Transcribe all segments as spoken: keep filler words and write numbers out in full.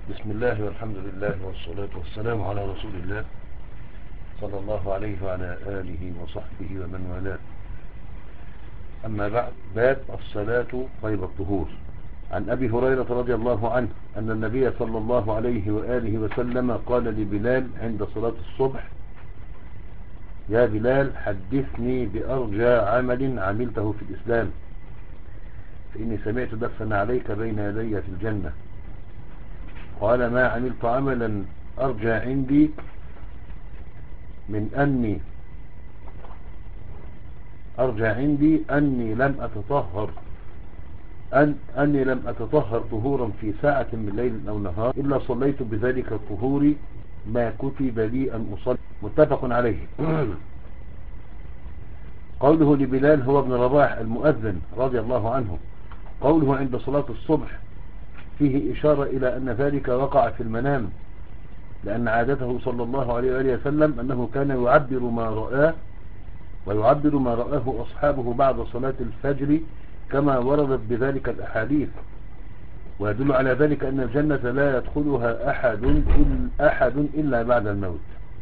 بسم الله والحمد لله والصلاة والسلام على رسول الله صلى الله عليه وعلى آله وصحبه ومن والاه. أما بعد، باب الصلاة قيد الطهور. عن أبي هريرة رضي الله عنه أن النبي صلى الله عليه وآله وسلم قال لبلال عند صلاة الصبح: يا بلال، حدثني بأرجى عمل عملته في الإسلام، فإني سمعت دفن عليك بين يدي في الجنة. قال: ما عملت عملا أرجى عندي من أني أرجى عندي أني لم أتطهر أن أني لم أتطهر طهورا في ساعة من ليل أو نهار إلا صليت بذلك الطهور ما كتب لي أن أصلي. متفق عليه. قوله لبلال هو ابن رباح المؤذن رضي الله عنه، قوله عند صلاة الصبح فيه إشارة إلى أن ذلك وقع في المنام، لأن عادته صلى الله عليه وآله وسلم أنه كان يعبر ما رآه ويعبر ما رآه أصحابه بعد صلاة الفجر كما وردت بذلك الأحاديث، ويدل على ذلك أن الجنة لا يدخلها أحد إلا, أحد إلا بعد الموت.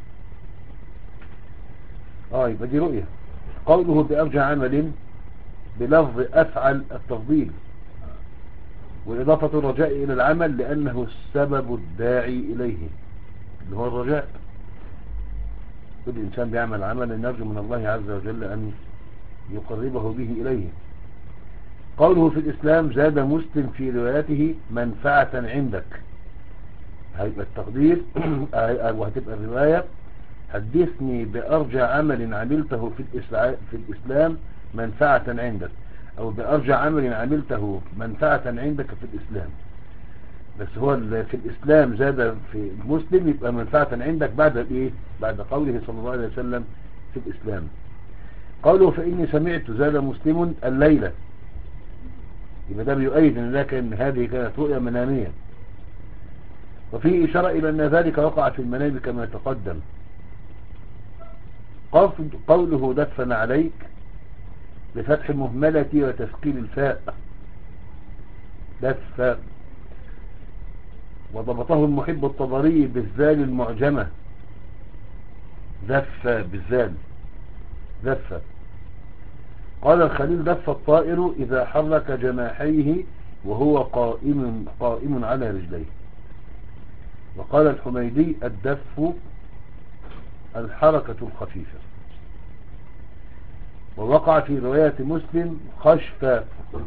آه يبقى دي رؤية. قوله بأرجى عمل بلفظ أفعل التفضيل، وإضافة الرجاء إلى العمل لأنه السبب الداعي إليه، اللي هو الرجاء. كل إنسان بيعمل عملا يرجو من الله عز وجل أن يقربه به إليه. قوله في الإسلام زاد مسلم في روايته منفعة عندك، هيبقى التقدير وهتبقى الرواية: حدثني بأرجى عمل عملته في الإسلام منفعة عندك، أو بأرجى عمل عملته منفعة عندك في الإسلام. بس هو في الإسلام زاد في مسلم، يبقى منفعة عندك بعد إيه؟ بعد قوله صلى الله عليه وسلم في الإسلام. قوله فإني سمعت زاد مسلم الليلة، يبقى ده بيؤيد أن ذلك أن هذه كانت رؤيا منامية، وفيه إشارة إلى أن ذلك وقع في المنام كما تقدم. قوله دفن عليك بفتح مهملة وتثقيل الفاء دف، وضبطه المحب الطبري بالذال المعجمة دف بالذال دف. قال الخليل: دف الطائر إذا حرك جناحيه وهو قائم قائم على رجليه. وقال الحميدي: الدف الحركة الخفيفة. ووقع في رواية مسلم خشف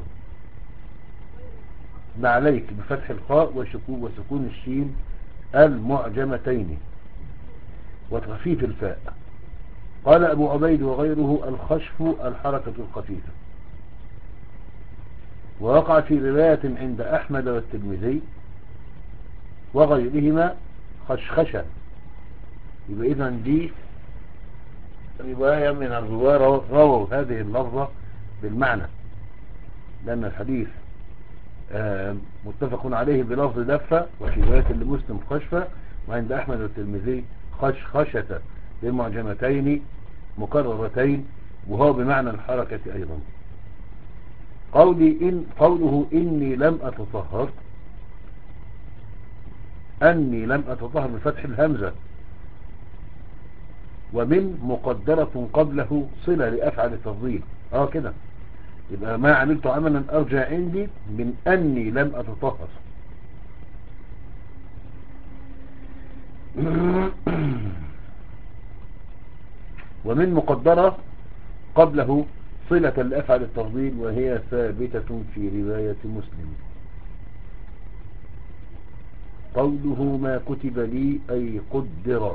عليك بفتح الخاء وسكون الشين المعجمتين وتخفيف الفاء. قال أبو عبيد وغيره: الخشف الحركة الخفيفة. ووقع في رواية عند أحمد والترمذي وغيرهما خشخشة. يبقى إذن دي رواية من الرواة رووا هذه اللفظة بالمعنى، لأن الحديث متفق عليه بلفظ دفة، وفي رواية لمسلم خشفة، وعند أحمد والترمذي خشخشة بمعجمتين مكررتين، وهو بمعنى الحركة أيضا. قولي إن قوله إني لم أتطهر، أني لم أتطهر بفتح الهمزة، ومن مقدرة قبله صلة لأفعل التفضيل. اه كده يبقى ما عملت عملا أرجى عندي من أني لم أتطهر. ومن مقدرة قبله صلة لأفعل التفضيل، وهي ثابتة في رواية مسلم. قوله ما كتب لي أي قدر،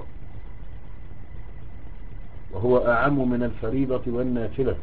وهو أعم من الفريضة والنافلة.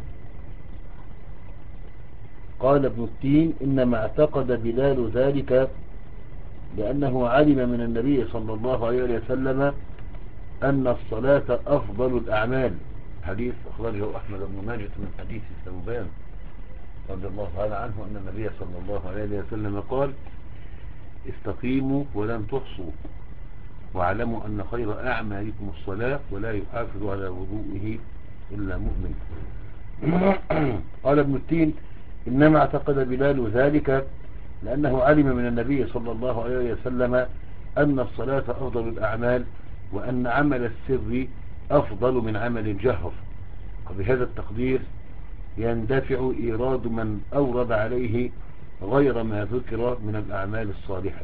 قال ابن التين: إنما اعتقد بلال ذلك لأنه علم من النبي صلى الله عليه وسلم أن الصلاة أفضل الأعمال. حديث أخرجه أحمد بن ماجه من حديث ثوبان رضي الله تعالى عنه أن النبي صلى الله عليه وسلم قال: استقيموا ولن تحصوا، واعلموا أن خير أعمالكم الصلاة، ولا يحافظ على وضوئه إلا مؤمن. قال ابن التين: إنما اعتقد بلال ذلك لأنه علم من النبي صلى الله عليه وسلم أن الصلاة أفضل الأعمال، وأن عمل السر أفضل من عمل الجهر. وبهذا التقدير يندفع إيراد من أورد عليه غير ما ذكر من الأعمال الصالحة.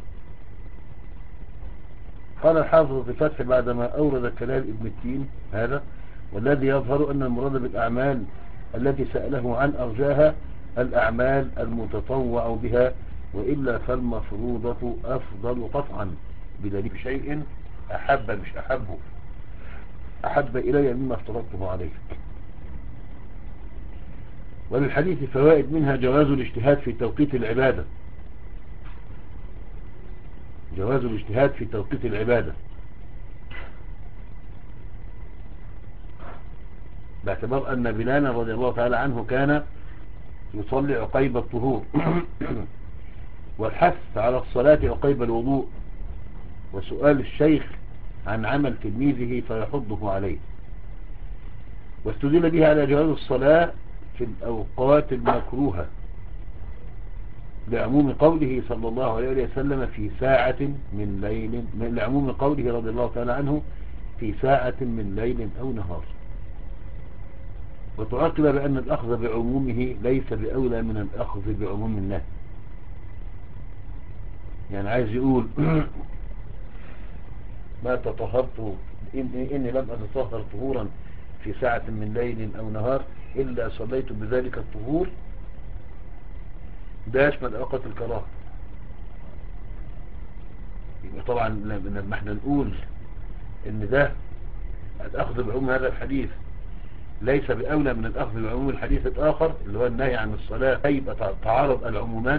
قال الحافظ في الفتح بعدما أورد كلام ابن التين هذا: والذي يظهر أن المراد بالأعمال التي سأله عن أرجاها الأعمال المتطوع بها، وإلا فالمفروضة أفضل قطعا، بدليل شيء أحب مش أحبه أحب إلي مما افترضته عليه. وللحديث فوائد، منها جواز الاجتهاد في توقيت العبادة، جواز الاجتهاد في توقيت العبادة باعتبار أن بلالا رضي الله تعالى عنه كان يصلي عقيب الطهور والحث على الصلاة عقيب الوضوء، وسؤال الشيخ عن عمل تلميذه فيحضه عليه. واستدل به على جواز الصلاة في الأوقات المكروهة لعموم قوله صلى الله عليه وسلم في ساعة من ليل، لعموم قوله رضي الله تعالى عنه في ساعة من ليل أو نهار. وتعقب بأن الأخذ بعمومه ليس بأولى من الأخذ بعموم الله. يعني عايز يقول ما تطهرت إني, إني لم أتطهر طهورا في ساعة من ليل أو نهار إلا صليت بذلك الطهور، ده يشمل أوقات الكراهة. يبقى طبعا لما احنا نقول ان ده الأخذ بعموم هذا الحديث ليس بأولى من الأخذ بعموم الحديث الآخر اللي هو النهي عن الصلاة، يبقى تعارض العمومان.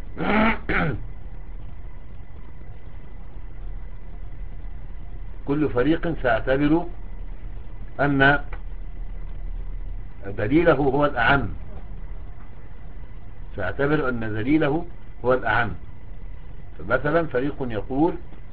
كل فريق سيعتبر أن دليله هو الأعم، سيعتبر أن دليله هو الأعم. فمثلا فريق يقول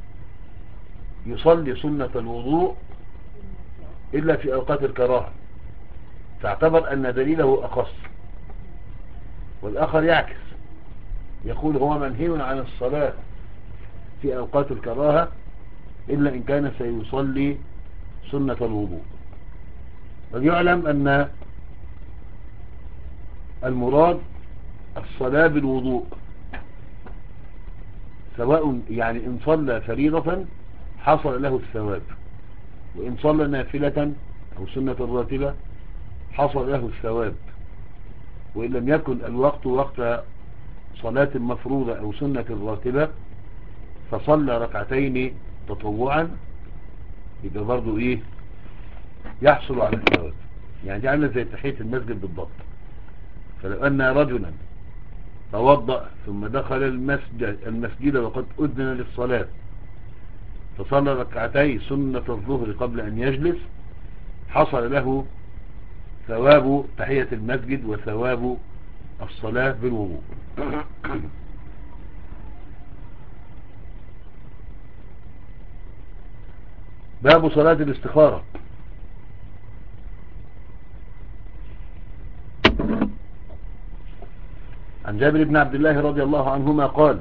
يصلي سنة الوضوء إلا في أوقات الكراهة، فاعتبر أن دليله أخص. والآخر يعكس، يقول هو منهي عن الصلاة في أوقات الكراهة إلا إن كان سيصلي سنة الوضوء. وليعلم أن المراد الصلاة بالوضوء، سواء يعني إن صلى فريضة حصل له الثواب، وإن صلى نافلة أو سنة راتبة حصل له الثواب، وإن لم يكن الوقت وقت صلاة مفروضة أو سنة راتبة فصلى ركعتين تطوعا يبقى برضو إيه يحصل على الثواب. يعني دي عامله زي تحية المسجد بالضبط. فلو أن رجلا توضأ ثم دخل المسجد, المسجد وقد أذن للصلاة فصلى ركعتي سنة الظهر قبل أن يجلس حصل له ثواب تحية المسجد وثواب الصلاة بالوضوء. باب صلاة الاستخارة. عن جابر بن عبد الله رضي الله عنهما قال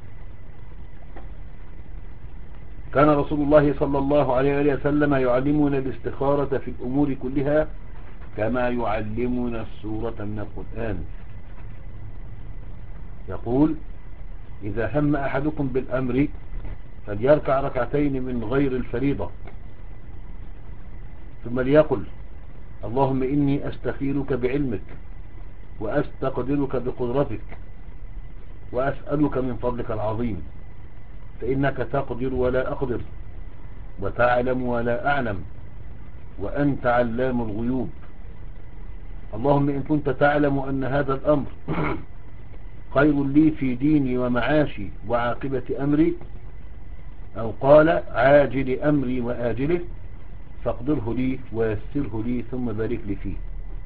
كان رسول الله صلى الله عليه وسلم يعلمنا الاستخارة في الأمور كلها كما يعلمنا السورة من القرآن. يقول إذا هم أحدكم بالأمر فليركع ركعتين من غير الفريضة ثم ليقل اللهم إني أستخيرك بعلمك وأستقدرك بقدرتك وأسألك من فضلك العظيم فإنك تقدر ولا أقدر وتعلم ولا أعلم وأنت علام الغيوب. اللهم إن كنت تعلم أن هذا الأمر خير لي في ديني ومعاشي وعاقبة أمري أو قال عاجل أمري وآجله فاقدره لي ويسره لي ثم بارك لي فيه.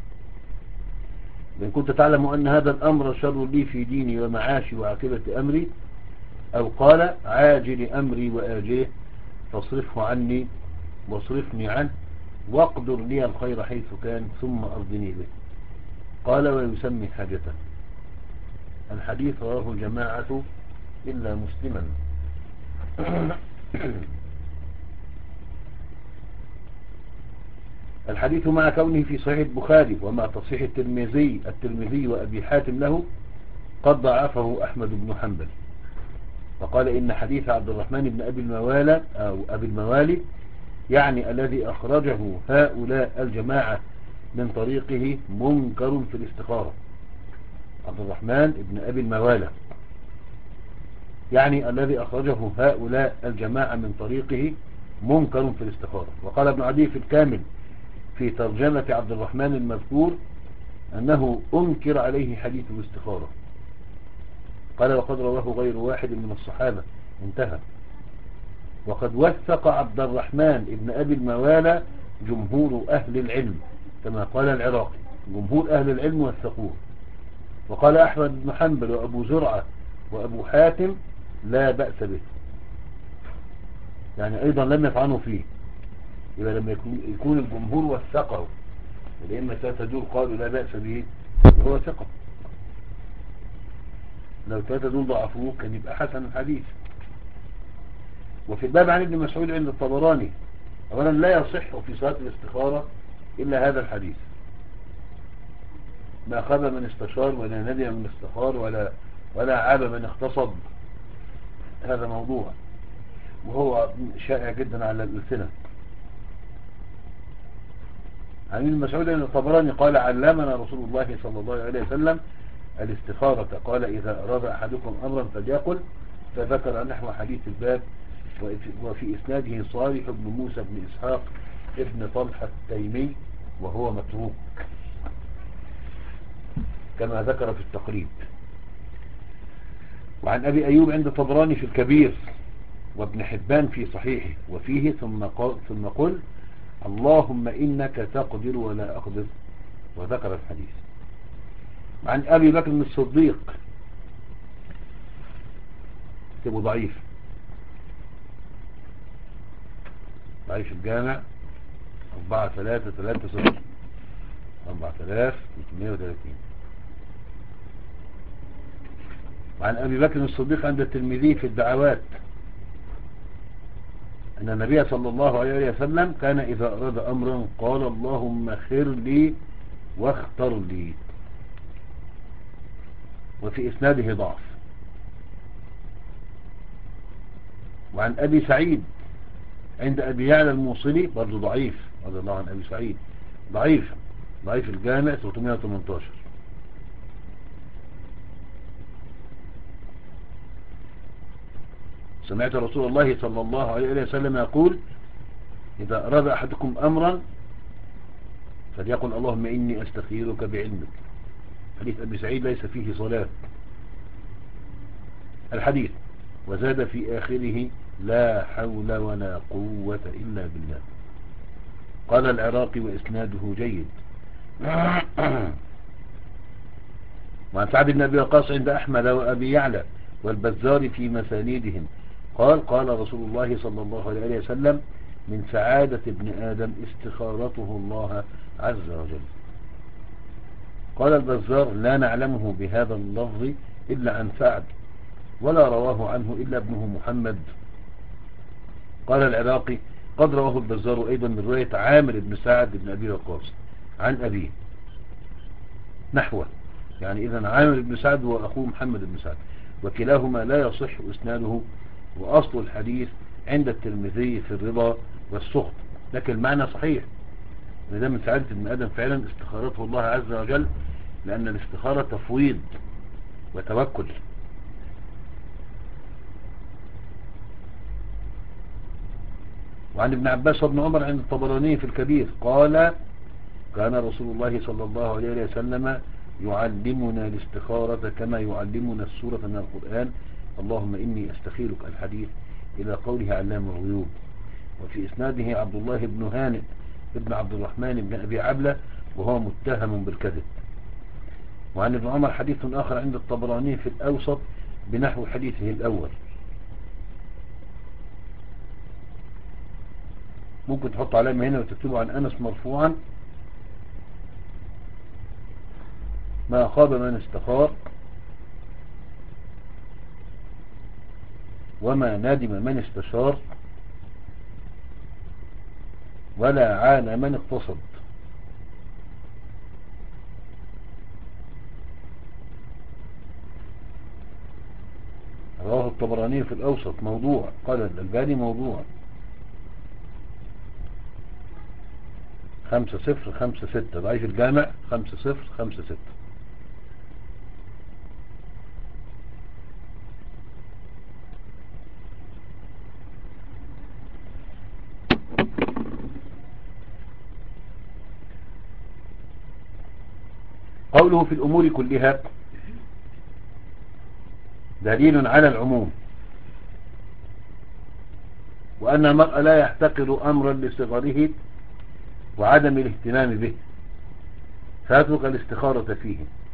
إن كنت تعلم أن هذا الأمر شر لي في ديني ومعاشي وعاقبة أمري أو قال عاجل أمري وآجله فاصرفه عني واصرفني عنه واقدر لي الخير حيث كان ثم أرضني به. قال ويسمي حاجته. الحديث رواه الجماعة إلا مسلما. الحديث مع كونه في صحيح البخاري ومع تصحيح الترمذي الترمذي وأبي حاتم له قد ضعفه أحمد بن حنبل، وقال إن حديث عبد الرحمن بن أبي الموالى أو أبي الموالي يعني الذي أخرجه هؤلاء الجماعة من طريقه منكر في الاستخارة. عبد الرحمن بن أبي الموالى يعني الذي أخرجه هؤلاء الجماعة من طريقه منكر في الاستخارة. وقال ابن عدي في الكامل في ترجمة عبد الرحمن المذكور أنه أنكر عليه حديث الاستخارة. قال وقد رواه غير واحد من الصحابة، انتهى. وقد وثق عبد الرحمن ابن أبي الموالى جمهور أهل العلم كما قال العراقي، جمهور أهل العلم وثقوه. وقال أحمد بن حنبل وأبو زرعة وأبو حاتم لا بأس به، يعني أيضا لم يطعنوا فيه. إذا لما يكون الجمهور وثقه الأئمة ثلاثة دول قالوا لا بأس به هو ثقة، لو ثلاثة دول ضعفوه كان يبقى حسن الحديث. وفي الباب عن ابن مسعود عند الطبراني أولا لا يصح في صلاة الاستخارة إلا هذا الحديث، ما خاب من استشار ولا ندم من استخار ولا ولا عاب من اختصب، هذا موضوع وهو شائع جدا على الألسنة. عن ابن مسعود عند الطبراني قال علمنا رسول الله صلى الله عليه وسلم الاستخارة، قال إذا أراد أحدكم أمرا فليقل، فذكر نحو حديث الباب. وفي إسناده صالح بن موسى بن إسحاق ابن طلحة التيمي وهو متروك كما ذكر في التقريب. وعن أبي أيوب عند طبراني في الكبير وابن حبان في صحيحه وفيه ثم قل, ثم قل اللهم إنك تقدر ولا أقدر، وذكر الحديث. عن أبي بكر الصديق كتبه ضعيف ضعيف الجامع أربعة ثلاثة ثلاثة صفر أربعة آلاف وثمانمائة وثلاثين. وعن أبي بكر الصديق عند الترمذي في الدعوات أن النبي صلى الله عليه وسلم كان إذا أراد أمرا قال اللهم خير لي واختر لي، وفي إسناده ضعف. وعن أبي سعيد عند أبي يعلى الموصلي برضو ضعيف، رضي الله عن أبي سعيد، ضعيف ضعيف الجامع ثلاثمائة وثمانية عشر. سمعت رسول الله صلى الله عليه وسلم يقول إذا أراد أحدكم أمرا فليقل اللهم إني أستخيرك بعلمك. حديث أبي سعيد ليس فيه صلاة الحديث. وزاد في آخره لا حول ولا قوة إلا بالله. قال العراقي وإسناده جيد. وعن سعد بن أبي وقاص عند أحمد وأبي يعلى والبزار في مسانيدهم قال قال رسول الله صلى الله عليه وسلم من سعادة ابن آدم استخارته الله عز وجل. قال البزار لا نعلمه بهذا اللفظ إلا عن سعد ولا رواه عنه إلا ابنه محمد. قال العراقي قد رواه البزار أيضا من رواية عامر بن سعد بن أبي وقاص عن أبيه نحوه، يعني إذن عامر بن سعد وأخوه محمد بن سعد، وكلاهما لا يصح إسناده. وأصل الحديث عند الترمذي في الرضا والسخط، لكن المعنى صحيح إن ده من سعادة ابن آدم فعلا استخارته الله عز وجل، لأن الاستخارة تفويض وتوكل. وعن ابن عباس وابن عمر عند الطبراني في الكبير قال كان رسول الله صلى الله عليه وسلم يعلمنا الاستخارة كما يعلمنا السورة من القرآن اللهم إني أستخيرك الحديث إلى قوله علام الغيوب. وفي إسناده عبد الله بن هانئ ابن عبد الرحمن بن أبي عبلة وهو متهم بالكذب. وعن ابن عمر حديث آخر عند الطبراني في الأوسط بنحو حديثه الأول. ممكن تحط علامة هنا وتكتبه عن أنس مرفوعا ما خاب من استخار وما ندم من استشار ولا عان من اقتصد. رواه الطبراني في الأوسط موضوع، قال الألباني موضوع. خمسة صفر خمسة ستة ضعيف الجامع خمسة صفر خمسة ستة. قوله في الأمور كلها دليل على العموم، وأن المرء لا يحتقر أمرا لصغره وعدم الاهتمام به فيترك الاستخارة فيه،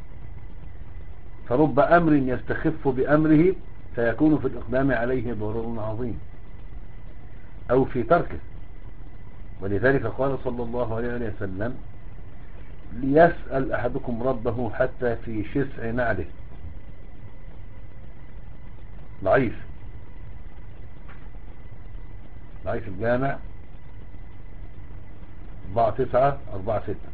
فرب أمر يستخف بأمره فيكون في الإقدام عليه ضرر عظيم أو في تركه. ولذلك قال صلى الله عليه وسلم: ليسأل أحدكم ربه حتى في شسع نعله. ضعيف ضعيف الجامع أربعة تسعة أربعة ستة.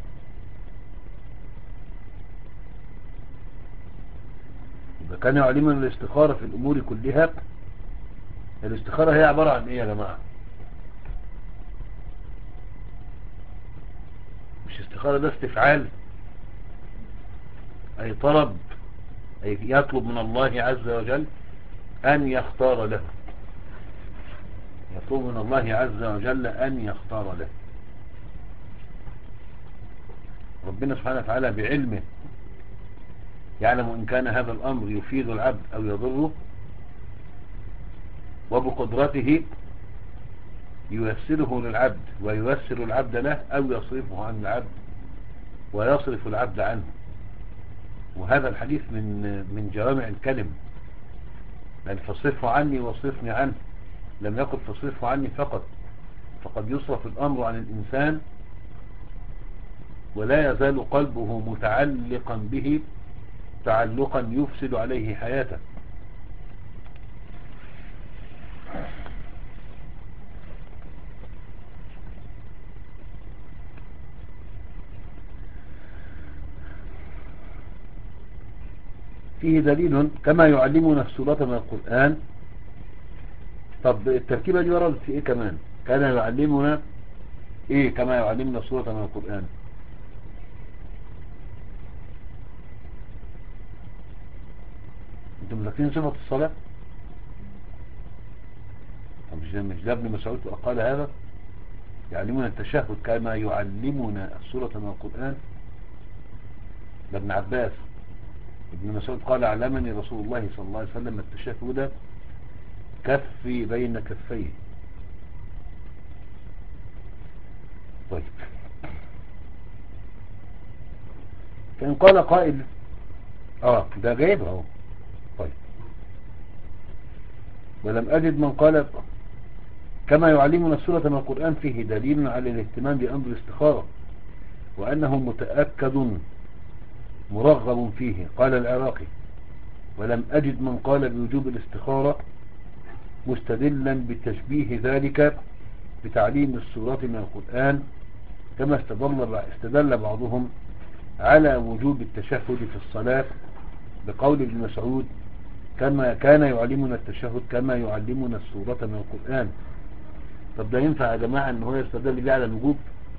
إذا كان يعلمنا الاستخارة في الأمور كلها، الاستخارة هي عبارة عن إيه يا جماعة؟ مش استخارة ده استفعال، أي طلب، أي يطلب من الله عز وجل أن يختار له، يطلب من الله عز وجل أن يختار له. ربنا سبحانه وتعالى بعلمه يعلم إن كان هذا الأمر يفيد العبد أو يضره، وبقدرته ييسره للعبد وييسر العبد له، أو يصرفه عن العبد ويصرف العبد عنه. وهذا الحديث من من جوامع الكلم، لأن فاصرفه عني واصرفني عنه، لم يقل فاصرفه عني فقط، فقد يصرف الأمر عن الإنسان ولا يزال قلبه متعلقا به تعلقا يفسد عليه حياته. فيه دليل كما يعلمنا السورة من القرآن. طب التركيبة دي وردت في ايه كمان؟ كان يعلمنا ايه كما يعلمنا السورة من القرآن؟ انتم مذاكرين صفة الصلاة؟ طب مش ده مش ده ابن مسعود قال هذا؟ يعلمنا التشهد كما يعلمنا السورة من القرآن. ده ابن عباس. ابن مسعود قال: علمني رسول الله صلى الله عليه وسلم التشهد كفي بين كفيه. طيب، فإن قال قائل اه ده جايبها اهو. طيب، ولم أجد من قال كما يعلمنا السورة من القرآن فيه دليل على الاهتمام بأمر الاستخارة وأنه متأكد مرغب فيه. قال العراقي: ولم أجد من قال بوجوب الاستخارة مستدلا بتشبيه ذلك بتعليم السورة من القرآن، كما استدل استدل بعضهم على وجوب التشهد في الصلاة بقول ابن مسعود: كما كان يعلمنا التشهد كما يعلمنا السورة من القرآن. طب ده ينفع يا جماعة ان هو يستدل بيه على الوجوب؟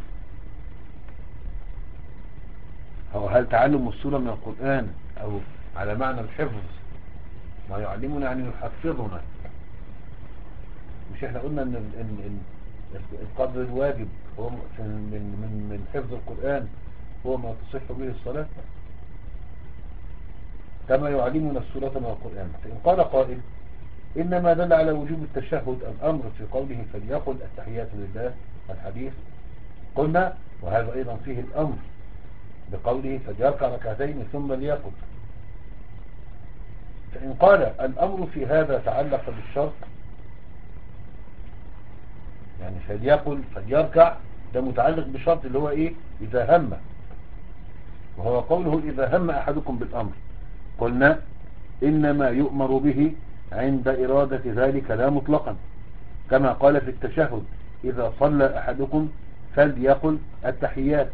أو هل تعلم السورة من القرآن أو على معنى الحفظ ما يعلمنا يعني يحفظنا؟ مش احنا قلنا ان ان ان القدر الواجب هو من من من حفظ القرآن هو ما تصح به الصلاة، كما يعلمنا السورة من القرآن. فإن قال قائل: إنما دل على وجوب التشهد الأمر في قوله فليقل التحيات لله الحديث، قلنا وهذا أيضا فيه الأمر بقوله فليركع ركعتين ثم ليقل. فإن قال الأمر في هذا تعلق بالشرط، يعني فليقل فليركع ده متعلق بشرط اللي هو إيه؟ إذا هم، وهو قوله إذا هم أحدكم بالأمر، قلنا إنما يؤمر به عند إرادة ذلك لا مطلقا، كما قال في التشهد: إذا صلى أحدكم فليقل التحيات.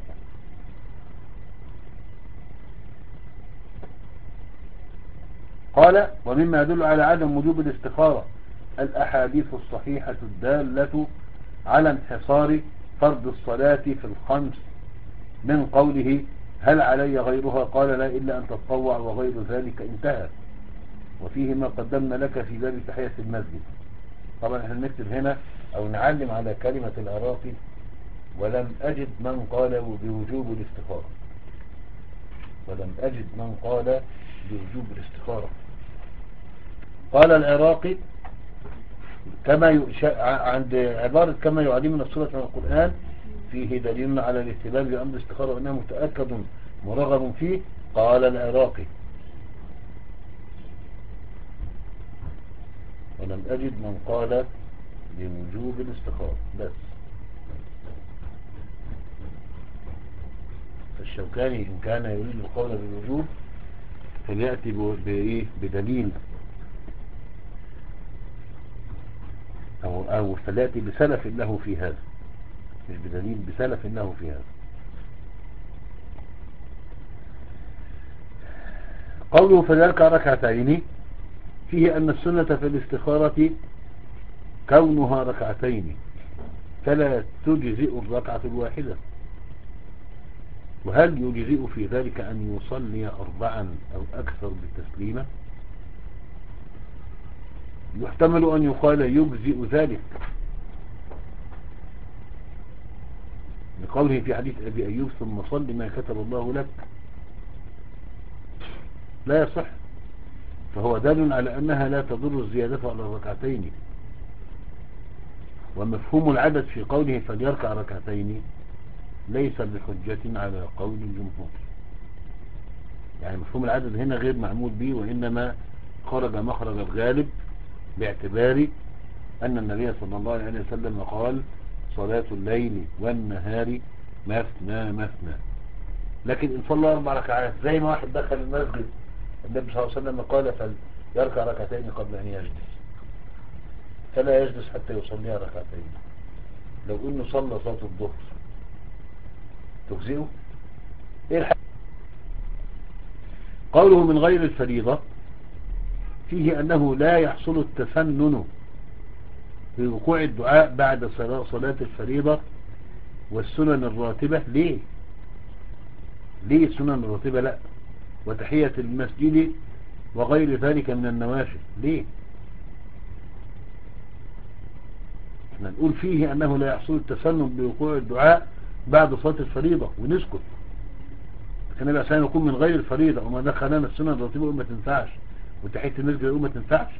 قال: ومما يدل على عدم وجوب الاستخارة الأحاديث الصحيحة الدالة على انحصار فرض الصلاة في الخمس، من قوله: هل علي غيرها؟ قال: لا، إلا أن تتطوع وغير ذلك. انتهى. وفيه ما قدمنا لك في باب تحية المسجد. طبعا احنا نكتب هنا أو نعلم على كلمة العراقي: ولم أجد من قال بوجوب الاستخارة. ولم أجد من قال بوجوب الاستخارة. قال العراقي: كما يش... عند عبارة كما يعلمنا السورة من القرآن فيه دليل على الاهتمام بأمر الاستخارة وأنه متأكد مرغب فيه. قال العراقي: ولم أجد من قال بوجوب الاستخارة. بس فالشوكاني إن كان يريد القول بالوجوب فليأتي بإيه؟ بدليل، أو, أو فليأتي بسلف له في هذا، مش بدليل، بسلف له في هذا. قوله فذلك ركعتين فيه أن السنة في الاستخارة كونها ركعتين، فلا تجزئ الركعة الواحدة. وهل يجزئ في ذلك أن يصلي أربعا أو أكثر بالتسليمة؟ يحتمل أن يقال يجزئ ذلك لقوله في حديث أبي أيوب: ثم صل ما كتب الله لك. لا يصح، فهو دال على أنها لا تضر الزيادة على الركعتين. ومفهوم العدد في قوله فليركع ركعتين ليس بحجة على قول الجمهور. يعني مفهوم العدد هنا غير معمول به، وإنما خرج مخرج الغالب باعتبار أن النبي صلى الله عليه وسلم قال: صلاة الليل والنهار مثنى مثنى. لكن إن صلى أربع ركعات زي ما واحد دخل المسجد النبي صلى الله عليه وسلم قال فليركع ركعتين قبل أن يجلس، فلا يجلس حتى يصليها ركعتين. لو إنه صلى صلاة الظهر تجزئه؟ إيه الحاجة؟ قوله من غير الفريضة فيه أنه لا يحصل التفنن في وقوع الدعاء بعد صلاة الفريضة والسنن الراتبة. ليه؟ ليه السنن الراتبة لا؟ وتحية المسجد وغير ذلك من النوافل ليه؟ احنا نقول فيه أنه لا يحصل التفنن بوقوع الدعاء بعد صلاة الفريضة ونسكت. كان الإنسان يكون من غير الفريضة وما دخلنا السنن الراتبة ما تنفعش، وتحية المسجد ما تنفعش.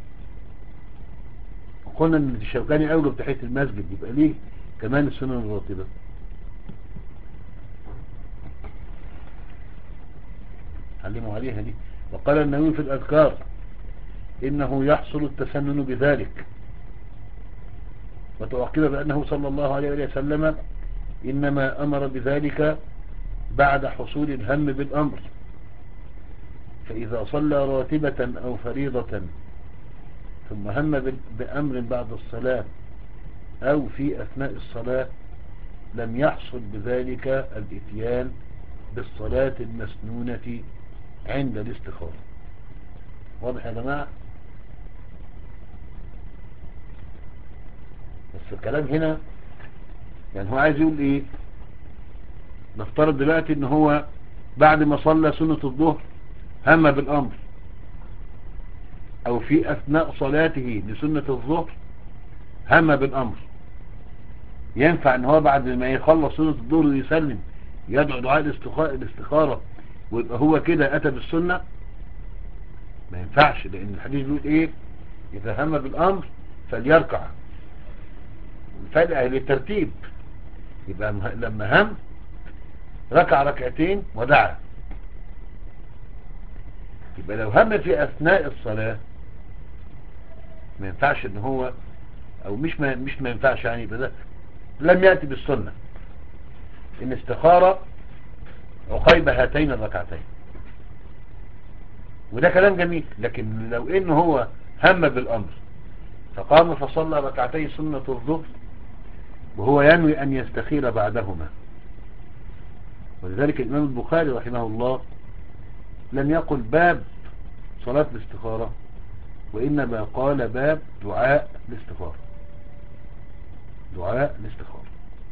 قلنا ان الشوكاني اوجب تحية المسجد، يبقى ليه كمان السنن الراتبة؟ علموا عليها دي. وقال النووي في الأذكار إنه يحصل التسنن بذلك، وتوقف بأنه صلى الله عليه وسلم إنما أمر بذلك بعد حصول الهم بالأمر، فإذا صلى راتبة أو فريضة ثم هم بأمر بعد الصلاة أو في أثناء الصلاة لم يحصل بذلك الإتيان بالصلاة المسنونة عند الاستخارة. واضح يا جماعة؟ بس الكلام هنا يعني هو عايز يقول ايه؟ نفترض دلوقتي ان هو بعد ما صلى سنة الظهر هم بالامر، او في اثناء صلاته لسنة الظهر هم بالامر، ينفع ان هو بعد ما يخلص سنة الظهر ويسلم يدعو دعاء الاستخارة ويبقى هو كده اتى بالسنة؟ ما ينفعش، لان الحديث بيقول ايه؟ اذا هم بالامر فليركع، فلقى للترتيب، يبقى لما هم ركع ركعتين ودعا. يبقى لو هم في اثناء الصلاة ما ينفعش ان هو، او مش ما مش ما ينفعش يعني، يبقى ده لم يأتي بالسنة ان استخارة عقيب هاتين الركعتين. وده كلام جميل، لكن لو ان هو هم بالأمر فقام فصلى ركعتي سنة الظهر وهو ينوي أن يستخير بعدهما. ولذلك الإمام البخاري رحمه الله لم يقل باب صلاة الاستخارة، وإنما قال باب دعاء الاستخارة. دعاء الاستخارة،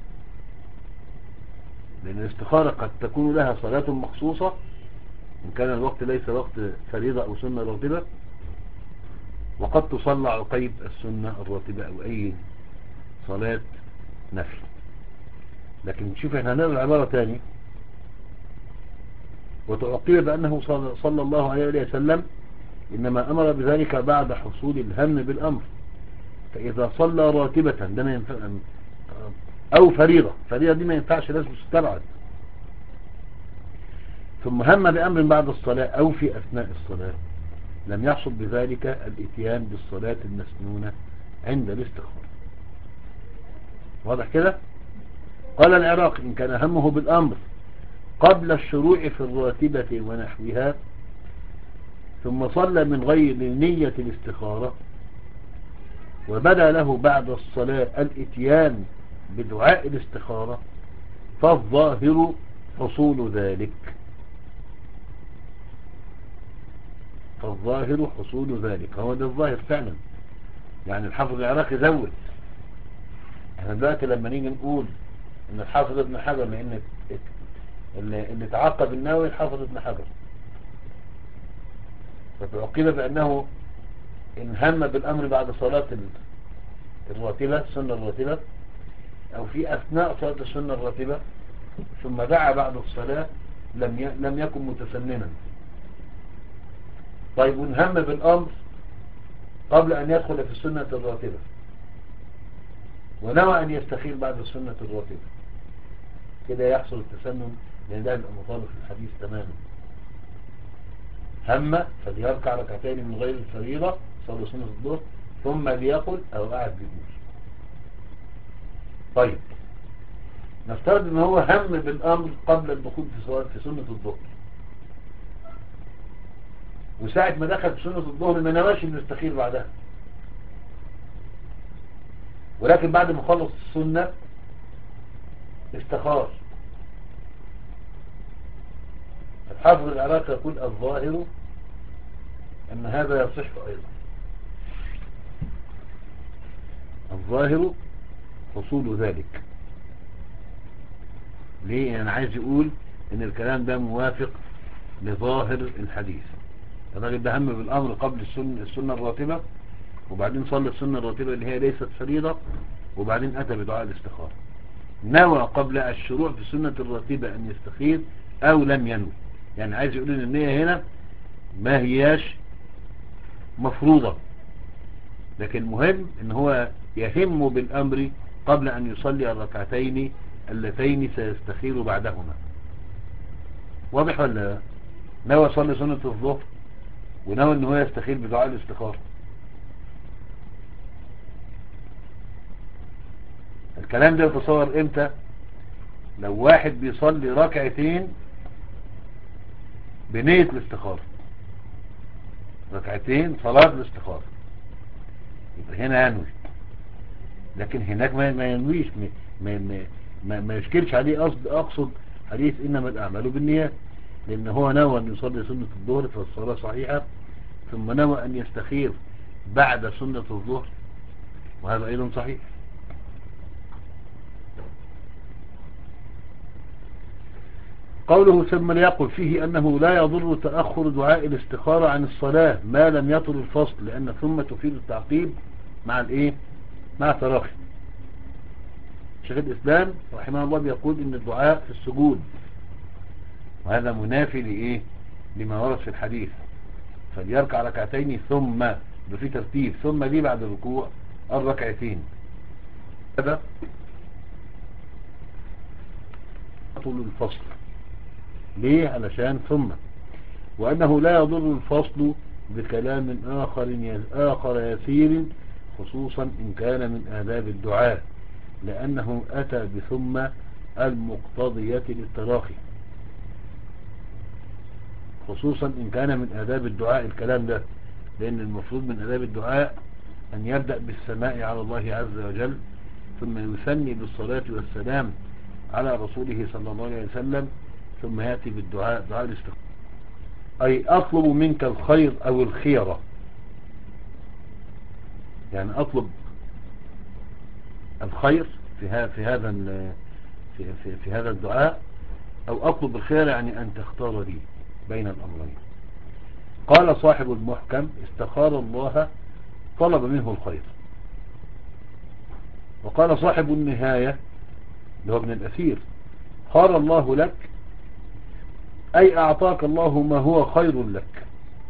لأن الاستخارة قد تكون لها صلاة مخصوصة إن كان الوقت ليس وقت فريضة أو سنة راتبة، وقد تصلى عقيب السنة الراتبة أو أي صلاة نفل. لكن شوف احنا هنقرأ العبارة تاني: وتعقب بأنه صلى الله عليه وسلم إنما أمر بذلك بعد حصول الهم بالأمر، فإذا صلى راتبة ده ما ينفع، أو فريضة، فريضة دي ما ينفعش لازم تستبعد، ثم هم بأمر بعد الصلاة أو في أثناء الصلاة، لم يحصل بذلك الاتيان بالصلاة المسنونة عند الاستخارة. واضح كده؟ قال العراقي: إن كان همه بالأمر قبل الشروع في الراتبة ونحوها ثم صلى من غير نية الاستخارة وبدا له بعد الصلاة الاتيان بدعاء الاستخارة فالظاهر حصول ذلك. فالظاهر حصول ذلك هو ده الظاهر فعلا. يعني الحافظ العراقي زود. احنا دلوقتي لما نيجي نقول ان الحافظ ابن حجر، لان اللي, اللي تعقب النووي الحافظ ابن حجر، فتعقب بأنه إن هم بالأمر بعد صلاة الراتبة السنة الراتبة أو في أثناء صلاة السنة الراتبة ثم دعا بعد الصلاة لم لم يكن متسننا. طيب وإن هم بالأمر قبل أن يدخل في السنة الراتبة ونوى أن يستخير بعد السنة الراتبة، كده يحصل التسنن، لأن ده يبقى مطابق الحديث تماما. هم فليركع ركعتين من غير الفريضة صلى سنة الظهر ثم ليقل أو قاعد بيقول. طيب نفترض ان هو هم بالأمر قبل الدخول في صلاة في سنة الظهر، وساعة ما دخل في سنة الظهر ما نواش انه يستخير بعدها، ولكن بعد ما خلص السنة استخار. الحافظ العراقي يقول الظاهر ان هذا يصح ايضا. الظاهر حصول ذلك. ليه؟ انا عايز يقول ان الكلام ده موافق لظاهر الحديث. الراجل ده هم بالامر قبل السنة, السنة الراتبة، وبعدين صلى السنة الراتبة اللي هي ليست فريضة، وبعدين اتى بدعاء الاستخارة. نوى قبل الشروع في السنة الراتبة ان يستخير او لم ينوي. يعني عايز يقول ان النية هنا ما هياش مفروضة، لكن مهم ان هو يهم بالامر قبل ان يصلي الركعتين اللتين سيستخير بعدهما. واضح ولا؟ نوى صلي سنة الظهر ونوى ان هو يستخير بدعاء الاستخارة. الكلام ده يتصور امتى؟ لو واحد بيصلي ركعتين بنية الاستخارة، ركعتين صلاة الاستخارة، يبقى هنا ينوي. لكن هناك ما ينويش، ما, ما, ما, ما يشكلش عليه. أقصد, أقصد حديث إنما الأعمال بالنيات، لأن هو نوى أن يصلي سنة الظهر فالصلاة صحيحة، ثم نوى أن يستخير بعد سنة الظهر وهذا أيضا صحيح. قوله ثم ليقل فيه أنه لا يضر تأخر دعاء الاستخارة عن الصلاة ما لم يطل الفصل، لأن ثم تفيد التعقيب مع الإيه؟ مع تراخي. شيخ الإسلام رحمه الله بيقول إن الدعاء في السجود، وهذا منافي لإيه؟ لما ورد في الحديث. فليركع ركعتين ثم بفي ترتيب، ثم دي بعد الركوع الركعتين. هذا طول الفصل. ليه؟ علشان ثم، وأنه لا يضر الفصل بكلام آخر آخر يسير، خصوصا إن كان من آداب الدعاء، لأنه أتى بثم المقتضية للتراخي. خصوصا إن كان من آداب الدعاء الكلام ده، لأن المفروض من آداب الدعاء أن يبدأ بالثناء على الله عز وجل، ثم يثني بالصلاة والسلام على رسوله صلى الله عليه وسلم، ثم يأتي بالدعاء، دعاء الاستغفار. أي أطلب منك الخير أو الخيرة، يعني أطلب الخير في هذا في هذا في, في, في هذا الدعاء، أو أطلب الخير يعني أن تختار لي بين الأمرين. قال صاحب المحكم: استخار الله طلب منه الخير. وقال صاحب النهاية اللي هو ابن الأثير: خار الله لك أي أعطاك الله ما هو خير لك.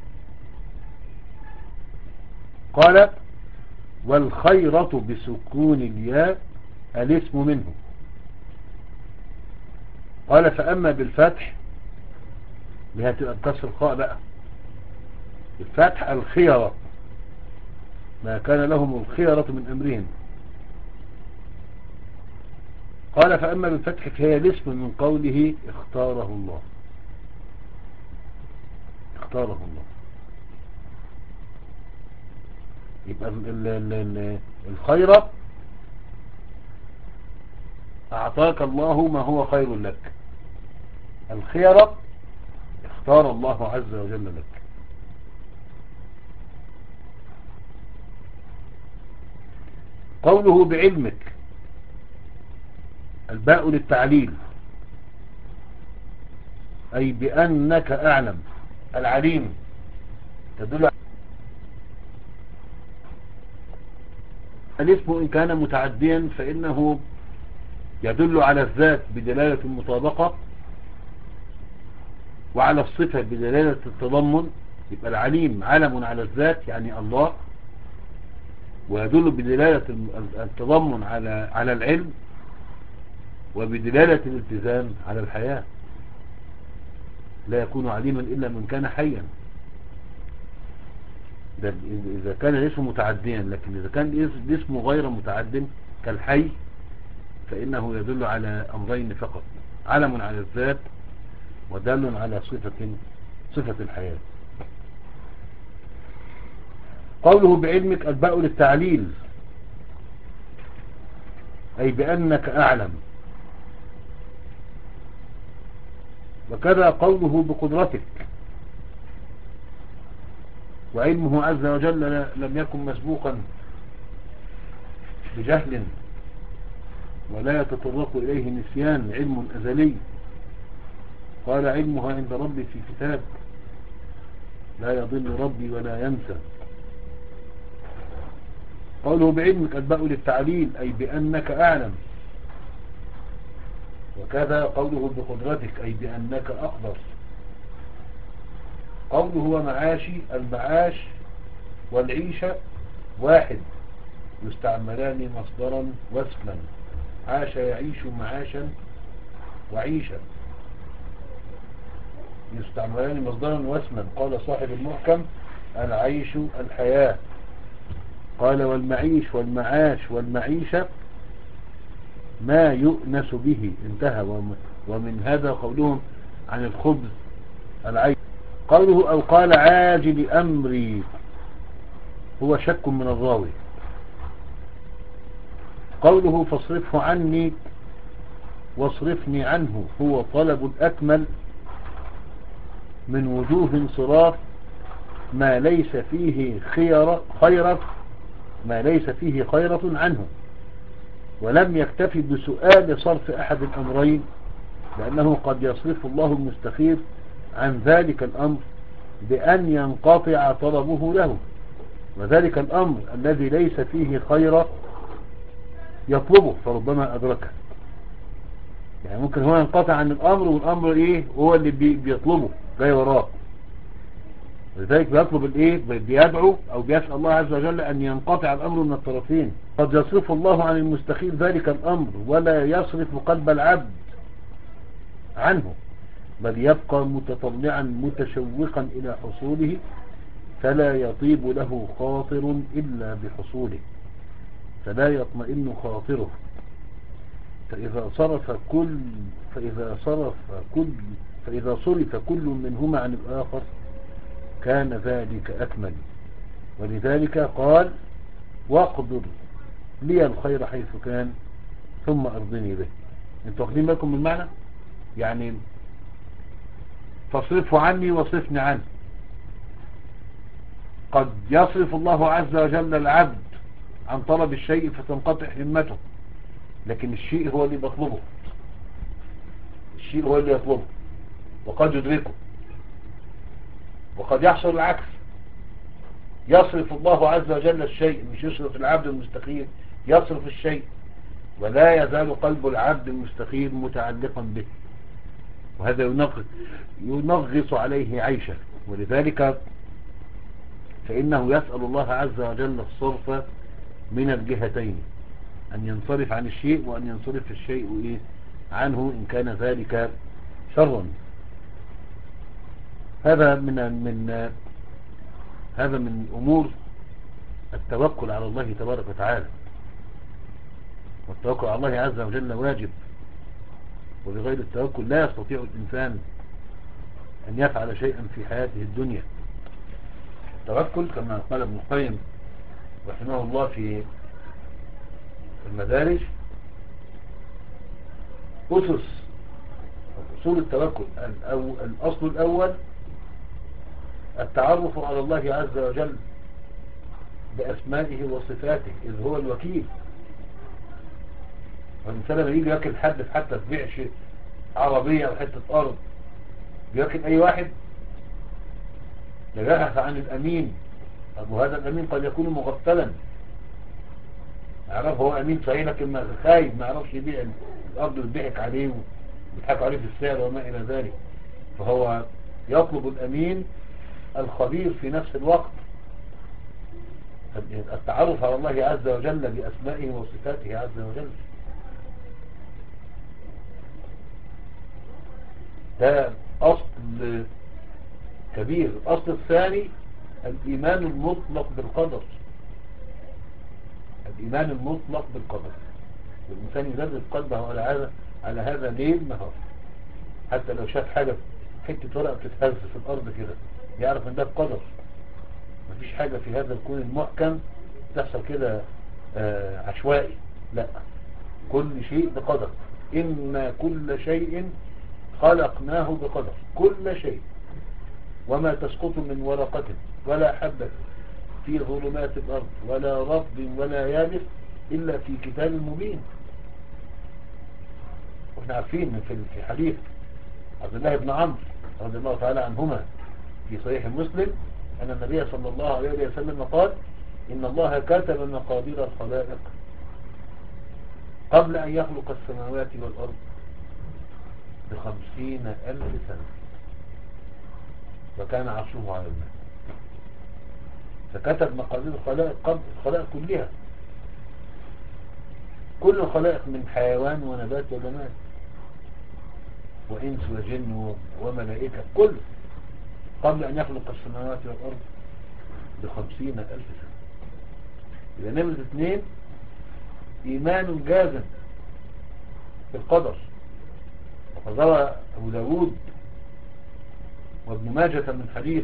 قال: والخيرة بسكون الياء الاسم منه. قال: فأما بالفتح بها تبقى بكسر الخاء بقى، الفتح الخيرة، ما كان لهم الخيرة من أمرهم. قال: فأما بالفتح فهي الاسم من قوله اختاره الله، اختاره الله. يبقى ال ال ال الخيرة أعطاك الله ما هو خير لك، الخيرة اختار الله عز وجل لك. قوله بعلمك، الباء للتعليل، أي بأنك أعلم، العليم تدل. الاسم إن كان متعديا فإنه يدل على الذات بدلالة المطابقة، وعلى الصفة بدلالة التضمن. يبقى العليم علم على الذات يعني الله، ويدل بدلالة التضمن على على العلم، وبدلالة الالتزام على الحياة. لا يكون عليما إلا من كان حيا، ده إذا كان الاسم متعديا. لكن إذا كان الاسم غير متعد كالحي فإنه يدل على أمرين فقط: علم على الذات، ودل على صفة صفة الحياة. قوله بعلمك، الباء للتعليل، أي بأنك أعلم. وكذا قوله بقدرتك، وعلمه عز وجل لم يكن مسبوقا بجهل، ولا يتطرق إليه نسيان، علم أزلي. قال: علمها عند ربي في كتاب لا يضل ربي ولا ينسى. قوله بعلمك، الباء للتعليل، أي بأنك أعلم. وكذا قوله بقدرتك، أي بأنك أقدر. قوله ومعاشي، المعاش والعيشة واحد، يستعملان مصدرا واسما. عاش يعيش معاشا وعيشا، يستعملان مصدرا واسما. قال صاحب المحكم: العيش الحياة. قال: والمعيش والمعاش والمعيشة ما يؤنس به، انتهى. ومن هذا قولهم عن الخبز العيش. قوله أو قال عاجل أمري، هو شك من الراوي. قوله فاصرفه عني واصرفني عنه، هو طلب الأكمل من وجوه انصراف ما ليس فيه خير خيرة ما ليس فيه خيرة عنه، ولم يكتفي بسؤال صرف أحد الأمرين، لأنه قد يصرف الله المستخير عن ذلك الأمر بأن ينقطع طلبه له، وذلك الأمر الذي ليس فيه خير يطلبه فربما أدركه. يعني ممكن هو ينقطع عن الأمر، والأمر إيه هو اللي بي بيطلبه جاي وراه، لذلك بيطلب الإيه، بيدعو أو بيسأل الله عز وجل أن ينقطع الأمر من الطرفين. قد يصرف الله عن المستخير ذلك الأمر ولا يصرف قلب العبد عنه، بل يبقى متطلعا متشوقا إلى حصوله، فلا يطيب له خاطر إلا بحصوله، فلا يطمئن خاطره. فإذا صرف كل فإذا صرف كل فإذا صرف كل منهما عن الآخر كان ذلك أكمل. ولذلك قال واقدر لي الخير حيث كان ثم أرضني به. انتوا واخدين بالكم من المعنى؟ يعني فاصرفه عني واصرفني عنه. قد يصرف الله عز وجل العبد عن طلب الشيء فتنقطع همته، لكن الشيء هو اللي بيطلبه، الشيء هو اللي يطلبه وقد يدركه. وقد يحصل العكس، يصرف الله عز وجل الشيء، مش يصرف العبد المستقيم، يصرف الشيء ولا يزال قلب العبد المستقيم متعلقا به، وهذا ينغص ينغص عليه عيشه. ولذلك فإنه يسأل الله عز وجل الصرف من الجهتين، أن ينصرف عن الشيء وأن ينصرف الشيء إيه عنه إن كان ذلك شرا. هذا من من هذا من أمور التوكل على الله تبارك وتعالى. والتوكل على الله عز وجل واجب، وبغير التوكل لا يستطيع الإنسان أن يفعل شيئا في حياته الدنيا. التوكل كما قال ابن القيم رحمه الله في المدارج أسس أصول التوكل. الأصل الأول التعرف على الله عز وجل بأسمائه وصفاته، إذ هو الوكيل. والإنسان لما يجي يأكل حد في حتى تبيع شيء عربية أو حتة أرض بيأكل أي واحد يبحث عن الأمين. طب وهذا الأمين قد يكون مغفلا، يعرف هو أمين صحيح لكن ما خايف، ما يعرفش يبيع الأرض ويضحك عليه ويضحك عليه في السعر وما إلى ذلك. فهو يطلب الأمين الخبير في نفس الوقت. التعرف على الله عز وجل بأسمائه وصفاته عز وجل، ده أصل كبير. الأصل الثاني الإيمان المطلق بالقدر، الإيمان المطلق بالقدر. والإنسان يجرد قلبه على هذا على هذا ليل نهار، حتى لو شاف حاجة حتة ورقة بتتهز في الأرض كده يعرف ان ده بقدر. مفيش حاجة في هذا الكون المحكم تحصل كده آه عشوائي، لا، كل شيء بقدر. إن كل شيء خلقناه بقدر، كل شيء. وما تسقط من ورقة ولا حبة في ظلمات الأرض ولا رطب ولا يابس إلا في كتاب مبين. واحنا عارفين في حديث عبد الله بن عمرو رضي الله تعالى عنهما في صحيح مسلم أن النبي صلى الله عليه وسلم قال إن الله كتب مقادير الخلائق قبل أن يخلق السماوات والأرض بخمسين ألف سنة، وكان عرشه على الماء. فكتب مقادير الخلائق قبل الخلائق كلها، كل الخلائق من حيوان ونبات وجماد وإنس وجن وملائكة، كل قبل أن يخلق السماوات والأرض بخمسين ألف سنة. إذا نمرة اثنين إيمان جازم بالقدر. وقد روى أبو داود وابن ماجة من حديث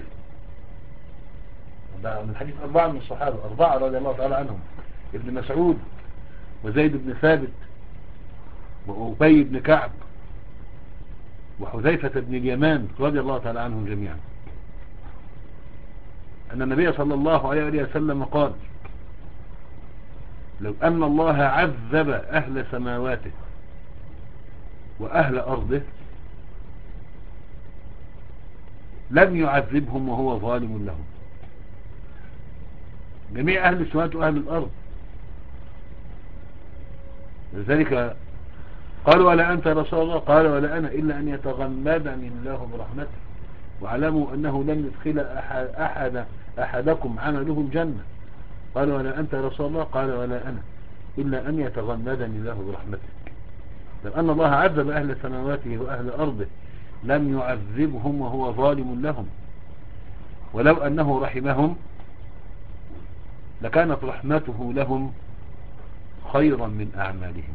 من حديث أربعة من الصحابة، أربعة رضي الله تعالى عنهم، ابن مسعود وزيد بن ثابت وأبي بن كعب وحذيفة بن اليمان رضي الله تعالى عنهم جميعا، أن النبي صلى الله عليه وسلم قال لو أن الله عذب أهل سماواته وأهل أرضه لم يعذبهم وهو ظالم لهم. جميع أهل السماوات وأهل الأرض. لذلك قالوا ولا أنت يا رسول الله؟ قال ولا أنا إلا أن يتغمدني الله برحمته واعلموا أنه لن يدخل أحد, أحد أحدكم عمله الجنة. قال ولا أنت يا رسول الله؟ قال ولا أنا إلا أن يتغمدني الله برحمته. لو أن الله عذب أهل سماواته وأهل أرضه لم يعذبهم وهو ظالم لهم، ولو أنه رحمهم لكانت رحمته لهم خيرا من أعمالهم.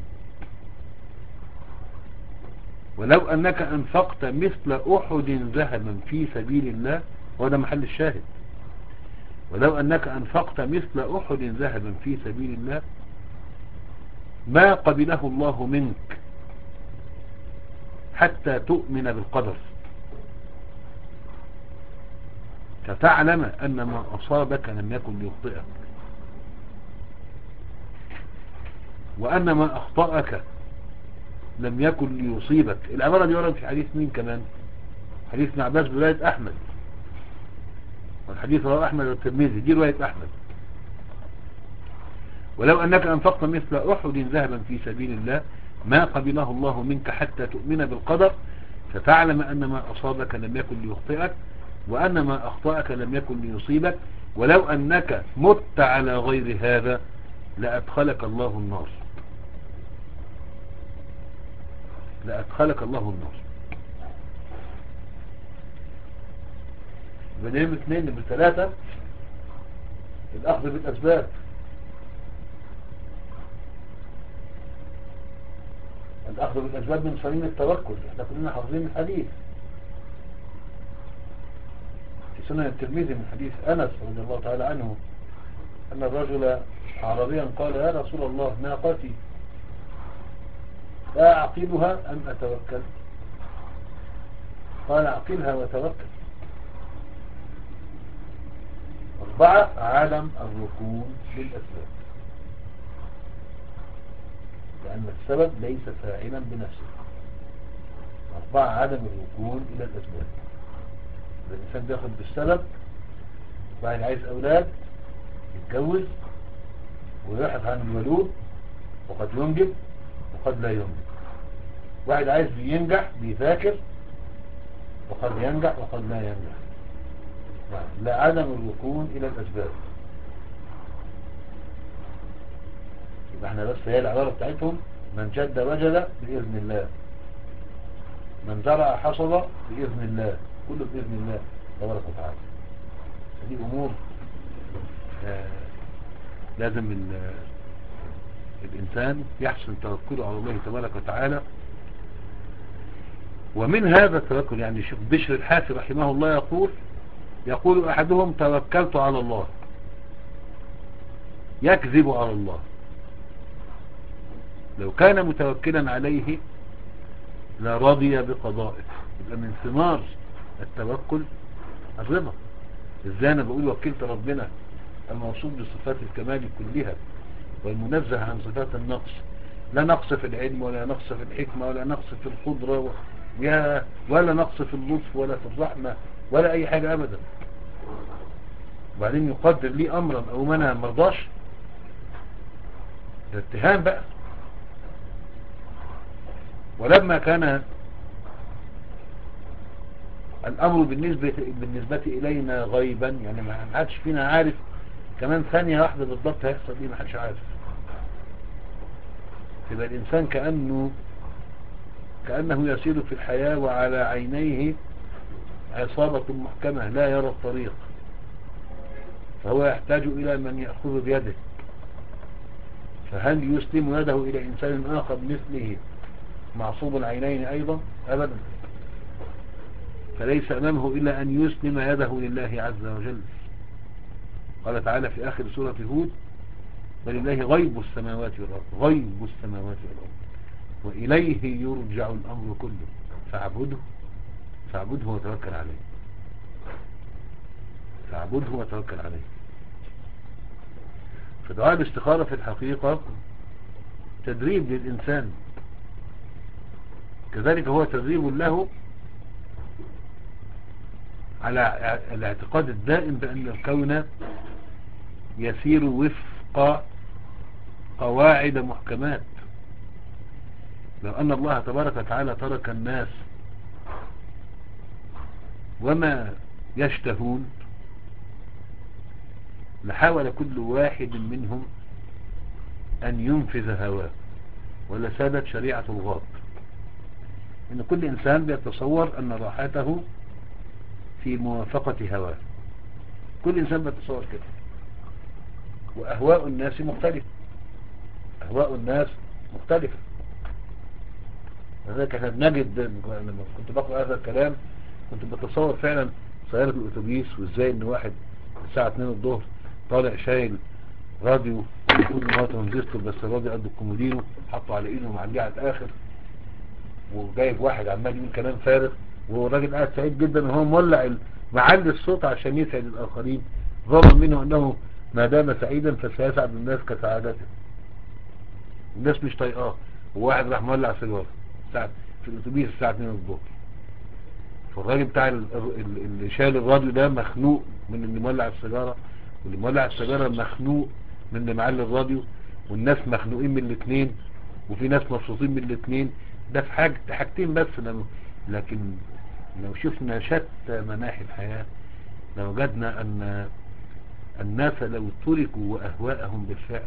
ولو أنك أنفقت مثل أحد ذهبا في سبيل الله، وهذا محل الشاهد، ولو أنك أنفقت مثل أحد ذهبا في سبيل الله ما قبله الله منك حتى تؤمن بالقدر فتعلم أن ما أصابك لم يكن ليخطئك وأن ما أخطأك لم يكن ليصيبك. العبارة دي ورد في حديث مين كمان؟ حديث ابن عباس برواية أحمد، والحديث رواه أحمد والترمذي، دي رواية أحمد. ولو أنك أنفقت مثل أحد ذهبا في سبيل الله ما قبله الله منك حتى تؤمن بالقدر فتعلم أن ما أصابك لم يكن ليخطئك وأن ما أخطأك لم يكن ليصيبك ولو أنك مت على غير هذا لأدخلك الله النار لأدخلك الله النار. بنهم اثنين من ثلاثة الأخذ بالأسباب. الأخذ بالأسباب من صميم التوكل. احنا كلنا حافظين الحديث في سنن الترمذي من حديث أنس رضي الله تعالى عنه أن الرجل عربيا قال يا رسول الله ناقتي لا أعقلها أم أتوكل؟ قال أعقلها وتوكل. أربعة عدم الركون للأسباب لأن السبب ليس فاعلا بنفسه. أربعة عدم الركون إلى الأسباب. الإنسان بياخد بالسبب، واحد عايز أولاد يتجوز ويبحث عن الولود وقد ينجب وقد لا ينجب. واحد عايز ينجح بيذاكر وقد ينجح وقد لا ينجح. لا عدم الركون إلى الأسباب. يبقى احنا بس هي العبارة بتاعتهم من جد وجد بإذن الله، من زرع حصد بإذن الله، كله بإذن الله تبارك وتعالى. دي أمور آه لازم الإنسان يحسن توكله على الله تبارك وتعالى. ومن هذا التوكل يعني شوف بشر الحافي رحمه الله يقول يقول أحدهم توكلت على الله، يكذب على الله. لو كان متوكلا عليه لرضي بقضائه. يبقى من ثمار التوكل الرضا. ازاي انا بقول وكلت ربنا الموصوف بصفات الكمال كلها والمنزه عن صفات النقص، لا نقص في العلم ولا نقص في الحكمة ولا نقص في القدرة ولا نقص في اللطف ولا في الرحمة ولا اي حاجة ابدا. وبعدين يقدر لي امرا او منها مرضاش، ده اتهام بقى. ولما كان الامر بالنسبة, بالنسبة الينا غيبا، يعني ما حدش فينا عارف كمان ثانية واحدة بالضبط هيحصل ايه، ما حدش عارف. يبقى الانسان كأنه كأنه يسير في الحياة وعلى عينيه عصابة محكمة لا يرى الطريق، فهو يحتاج إلى من يأخذ بيده. فهل يسلم يده إلى إنسان آخر مثله معصوب العينين أيضا؟ أبدا. فليس أمامه إلا أن يسلم يده لله عز وجل. قال تعالى في آخر سورة هود ولله غيب السماوات والأرض، غيب السماوات والأرض وإليه يرجع الأمر كله فاعبده فاعبده وتوكل عليه فاعبده وتوكل عليه. فدعاء الاستخارة في الحقيقة تدريب للإنسان، كذلك هو تدريب له على الاعتقاد الدائم بأن الكون يسير وفق قواعد محكمات. لو أن الله تبارك وتعالى ترك الناس وما يشتهون لحاول كل واحد منهم أن ينفذ هواه ولسادت شريعة الغاب. إن كل إنسان بيتصور أن راحته في موافقة هواه. كل إنسان بيتصور كده. وأهواء الناس مختلفة أهواء الناس مختلفة لذلك احنا بنجد لما كنت بقرأ هذا الكلام كنت بتصور فعلا سيارة الأتوبيس، وإزاي إن واحد الساعة اتنين الظهر طالع شايل راديو المفروض ان هو ترانزستور بس الراديو قد الكومودينو حطه على ايده ومعليه على الاخر وجايب واحد عمال يقول كلام فارغ والراجل قاعد سعيد جدا وهو مولع معلي الصوت عشان يسعد الاخرين ظن منه انه ما دام سعيدا فسيسعد الناس كسعادته. الناس مش طايقاه وواحد راح مولع سيجاره الساعة في الاتوبيس الساعة اتنين الظهر. فالراجل بتاع اللي شايل الراديو ده مخنوق من اللي مولع السيجاره واللي مولع السيجاره مخنوق من اللي معلي الراديو والناس مخنوقين من الاثنين وفي ناس مبسوطين من الاثنين. ده في حاجة حاجتين بس لو لكن لو شفنا شتى مناحي الحياة لوجدنا ان الناس لو تركوا واهواءهم بالفعل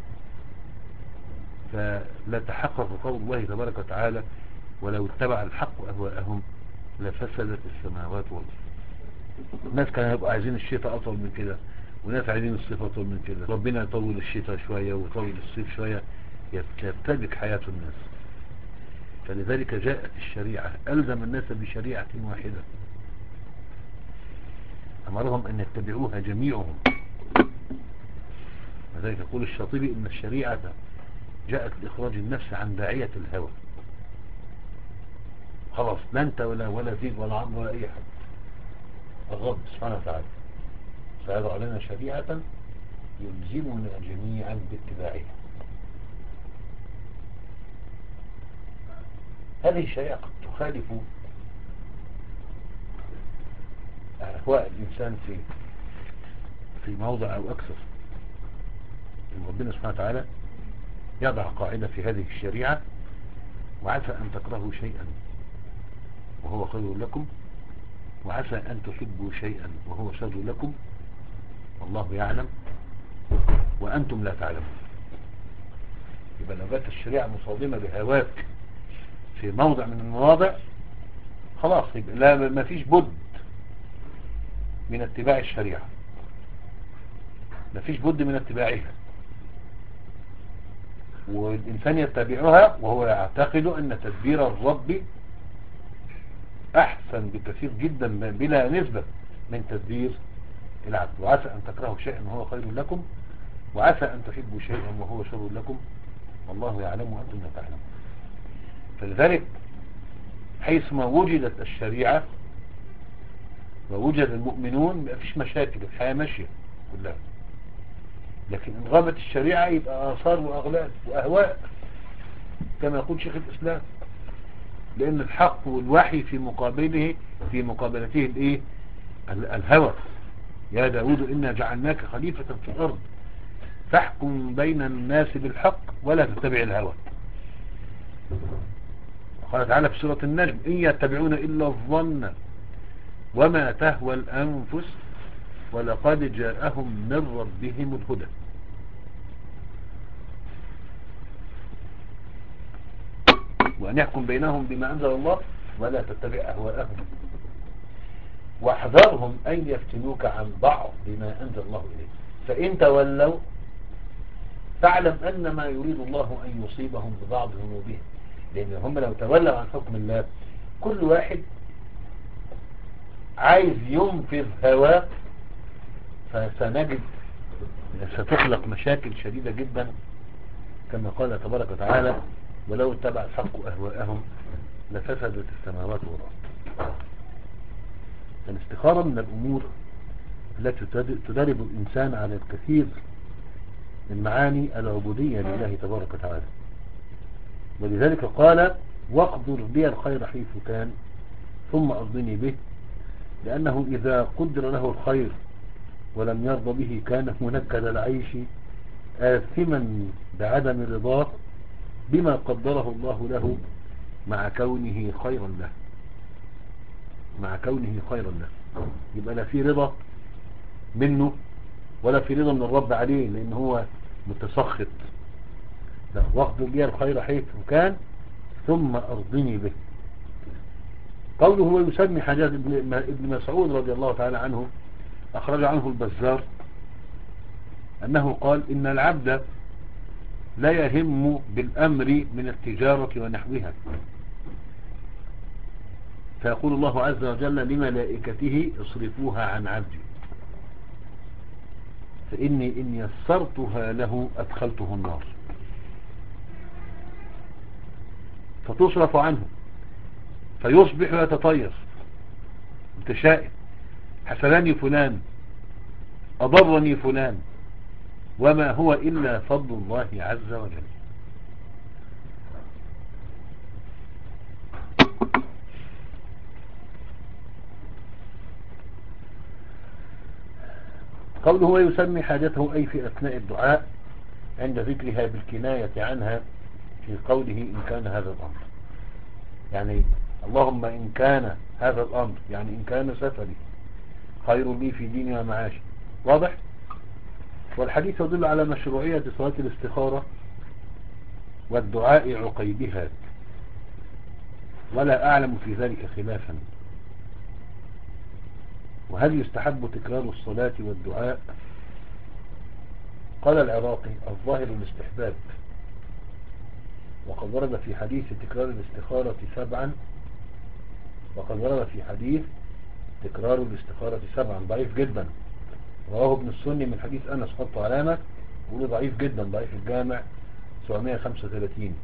فلا تحقق قول الله تبارك وتعالى ولو اتبع الحق اهواءهم لفسدت السماوات والارض. الناس كانوا يبقوا عايزين الشتاء اطول من كده وناس عايزين الصيف اطول من كده. ربنا يطول الشتاء شوية ويطول الصيف شوية يرتبك حياة الناس. فلذلك جاءت الشريعة ألزم الناس بشريعة واحدة أمرهم أن يتبعوها جميعهم. لذلك يقول الشاطبي إن الشريعة جاءت لإخراج النفس عن داعية الهوى. خلاص لا أنت ولا ولا زيد ولا عمرو ولا أي حد. الرب سبحانه وتعالى سيضع لنا شريعة يلزمنا جميعا باتباعها. هذه الشريعة قد تخالف أهواء الإنسان في في موضع أو أكثر. ربنا سبحانه وتعالى يضع قاعدة في هذه الشريعة وعسى أن تكرهوا شيئا وهو خير لكم وعسى أن تحبوا شيئا وهو شر لكم والله يعلم وأنتم لا تعلمون. يبقى لو جت الشريعة مصادمة بهواك في موضع من المواضع خلاص يبقى لا ما فيش بد من اتباع الشريعة ما فيش بد من اتباعها والإنسان يتبعها وهو يعتقد أن تدبير الرب أحسن بكثير جدا بلا نسبة من تدبير العبد. وعسى أن تكرهوا شيئا وهو خير لكم وعسى أن تحبوا شيئا وهو شر لكم والله يعلم وأنتم لا تعلمون. فلذلك حيثما وجدت الشريعة ووجد المؤمنون ما فيش مشاكل الحياة ماشية كلها. لكن إن غابت الشريعة يبقى آثار وأغلال وأهواء كما يقول شيخ الإسلام لأن الحق والوحي في مقابله في مقابلته الإيه الهوى. يا داود إنا جعلناك خليفة في الأرض فاحكم بين الناس بالحق ولا تتبع الهوى. قال تعالى في سورة النجم إن يتبعون إلا الظن وما تهوى الأنفس ولقد جاءهم من ربهم الهدى. وأن يحكم بينهم بما أنزل الله ولا تتبع أهواءهم واحذرهم أن يفتنوك عن بعض بما أنزل الله إليك فإن تولوا فاعلم أن ما يريد الله أن يصيبهم ببعض ذنوبهم. لأن هم لو تولوا عن حكم الله كل واحد عايز ينفذ هواه فسنجد ستخلق مشاكل شديدة جدا كما قال تبارك وتعالى ولو اتبع الحق أهواءهم لفسدت السماوات والأرض. الاستخارة من الأمور التي تدرب الإنسان على الكثير من معاني العبودية لله تبارك وتعالى. ولذلك قال واقدر بي الخير حيث كان ثم أرضني به لأنه إذا قدر له الخير ولم يرضى به كان منكد العيش آثما بعدم رضاه بما قدره الله له مع كونه خيرا له مع كونه خيرا له. يبقى لا في رضا منه ولا في رضا من الرب عليه لأن هو متسخط. لا واقدر بي الخير حيث كان ثم أرضني به. قوله هو يسمي حاجات ابن مسعود رضي الله تعالى عنه أخرج عنه البزار أنه قال إن العبد لا يهم بالأمر من التجارة ونحوها فيقول الله عز وجل لملائكته اصرفوها عن عبدي. فإني إن يسرتها له أدخلته النار، فتصرف عنه فيصبح يتطير متشائم، حسنني فلان، أضرني فلان، وما هو إلا فضل الله عز وجل. قوله ويسمي حاجته أي في أثناء الدعاء عند ذكرها بالكناية عنها في قوله إن كان هذا الأمر، يعني اللهم إن كان هذا الأمر، يعني إن كان سفري خير لي في ديني ومعاشي. واضح؟ والحديث يدل على مشروعية صلاة الاستخارة والدعاء عقيبها، ولا أعلم في ذلك خلافا. وهل يستحب تكرار الصلاة والدعاء؟ قال العراقي الظاهر الاستحباب، وقد ورد في حديث تكرار الاستخارة سبعا، وقد ورد في حديث تكرار الاستخارة سبعا ضعيف جدا، رواه ابن السني من حديث أنس، حط علامة وقوله ضعيف جدا، ضعيف الجامع سبعمائة وخمسة وثلاثين.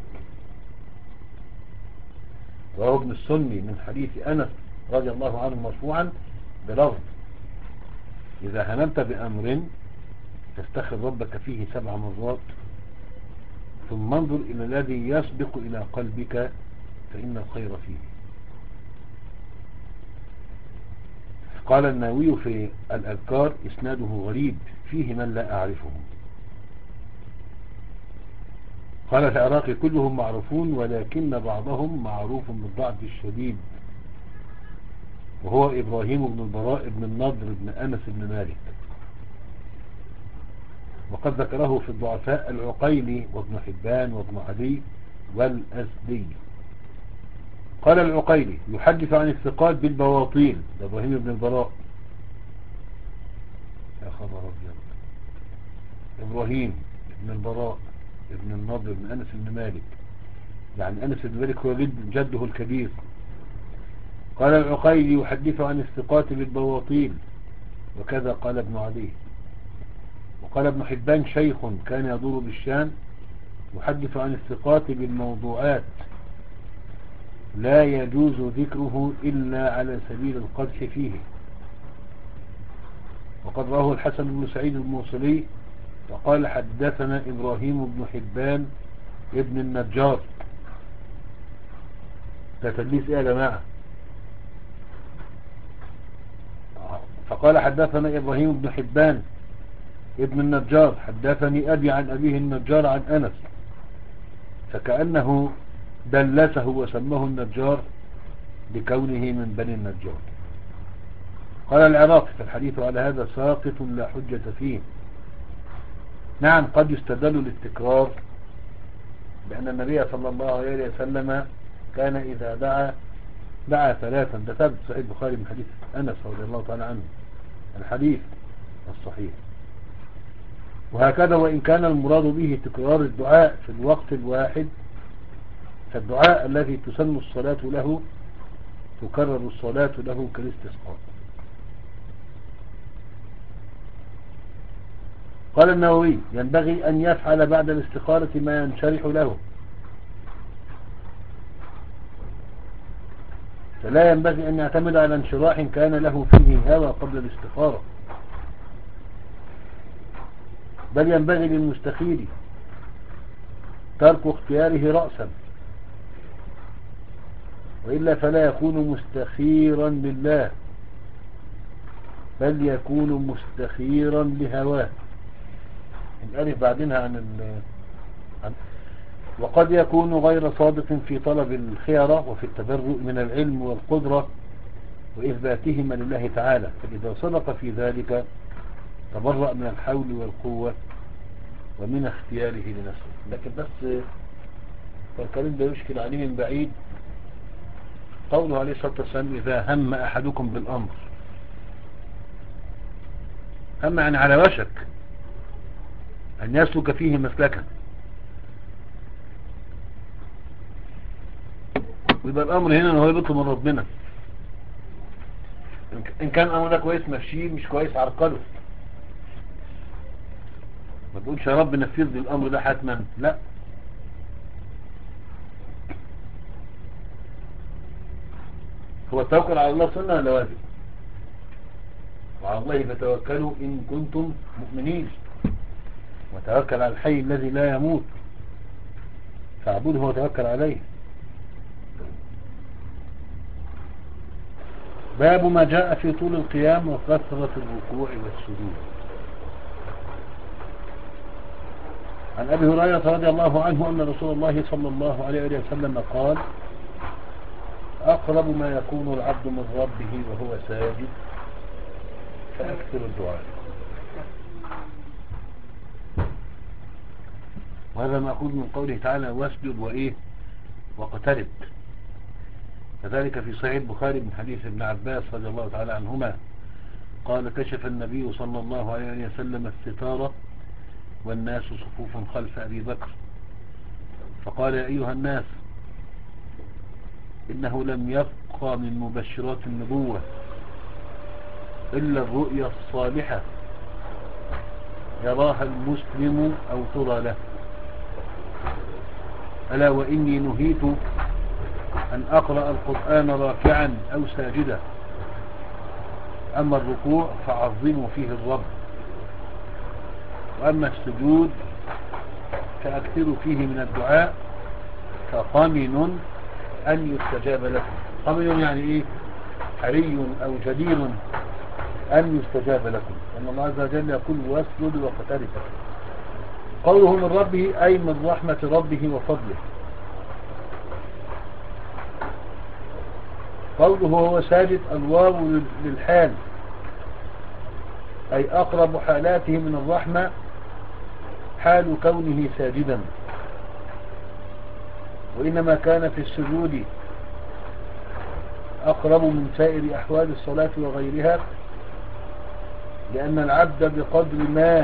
رواه ابن السني من حديث أنس رضي الله عنه مرفوعا بلفظ إذا هممت بأمر تستخر ربك فيه سبع مرات ثم انظر إلى الذي يسبق إلى قلبك فإن الخير فيه. قال النووي في الأذكار إسناده غريب فيه من لا أعرفه. قال العراقي كلهم معروفون ولكن بعضهم معروف بالضعف الشديد، وهو إبراهيم بن البراء بن النضر بن أنس بن مالك، وقد ذكره في الضعفاء العقيلي وابن حبان وابن عدي والأزدي. قال العقيلي يحدث عن الثقات بالبواطيل، ده إبراهيم بن البراء، يا خبر أبيض، إبراهيم بن البراء ابن النضر بن أنس بن مالك، يعني أنس بن مالك هو جد جده الكبير. قال العقيلي يحدث عن الثقات بالبواطيل، وكذا قال ابن عدي. وقال ابن حبان شيخ كان يدور بالشام يحدث عن الثقات بالموضوعات لا يجوز ذكره إلا على سبيل القدح فيه. وقد راه الحسن بن سعيد الموصلي وقال حدثنا إبراهيم بن حبان ابن النجار، ده تدليس ايه يا جماعة؟ فقال حدثنا إبراهيم بن حبان ابن النجار حدثني أبي عن أبيه النجار عن أنس، فكأنه دلسه وسمه النجار لكونه من بني النجار. قال العراقي فالحديث على هذا ساقط لا حجة فيه. نعم قد يستدل للتكرار بأن النبي صلى الله عليه وسلم كان إذا دعا دعا ثلاثا، ده ثابت صحيح البخاري من حديث أنس رضي الله تعالى عنه الحديث الصحيح. وهكذا وإن كان المراد به تكرار الدعاء في الوقت الواحد، فالدعاء الذي تسن الصلاة له تكرر الصلاة له كالاستسقاء. قال النووي ينبغي أن يفعل بعد الاستخارة ما ينشرح له، فلا ينبغي أن يعتمد على انشراح كان له فيه هوى قبل الاستخارة، بل ينبغي للمستخير ترك اختياره رأسا، وإلا فلا يكون مستخيرا لله بل يكون مستخيرا لهواه. الألف بعدينها عن, عن وقد يكون غير صادق في طلب الخيرة وفي التبرؤ من العلم والقدرة وإثباتهما لله تعالى، فإذا صدق في ذلك تبرأ من الحول والقوة ومن اختياره لنفسه. لكن بس فالكلام ده يشكل عليه من بعيد قوله عليه الصلاة والسلام إذا هم أحدكم بالأمر، هم يعني على وشك أن يسلك فيه مسلكا، ويبقى الأمر هنا أنه يبطل من ربنا، إن كان أمر كويس مشيه، مش كويس عرقله. ما تقولش يا رب نفذ لي الأمر ده حتما، لا. هو التوكل على الله سنة ولا واجب؟ وعلى الله فتوكلوا إن كنتم مؤمنين، وتوكل على الحي الذي لا يموت فاعبده وتوكل عليه. باب ما جاء في طول القيام وكثرة الركوع والسجود. عن أبي هريرة رضي الله عنه أن رسول الله صلى الله عليه وسلم قال: أقرب ما يكون العبد من ربه وهو ساجد فأكثر الدعاء. وهذا مأخوذ من قوله تعالى: واسجد وإيه واقترب. كذلك في صحيح البخاري من حديث ابن عباس رضي الله تعالى عنهما قال: كشف النبي صلى الله عليه وسلم الستارة والناس صفوف خلف أبي بكر، فقال: يا أيها الناس، إنه لم يبقى من مبشرات النبوة إلا الرؤيا الصالحة يراها المسلم أو ترى له، ألا وإني نهيت أن أقرأ القرآن راكعا أو ساجدا، أما الركوع فعظموا فيه الرب، وأما السجود فأكثروا فيه من الدعاء، فقمن أن يستجاب لكم. قمن يعني إيه؟ حري أو جدير أن يستجاب لكم، لأن الله عز وجل يقول: واسجد واقترب. قوله من ربه أي من رحمة ربه وفضله. قوله هو ساجد الواو للحال، أي أقرب حالاته من الرحمة حال كونه ساجدا، وإنما كان في السجود أقرب من سائر أحوال الصلاة وغيرها، لأن العبد بقدر ما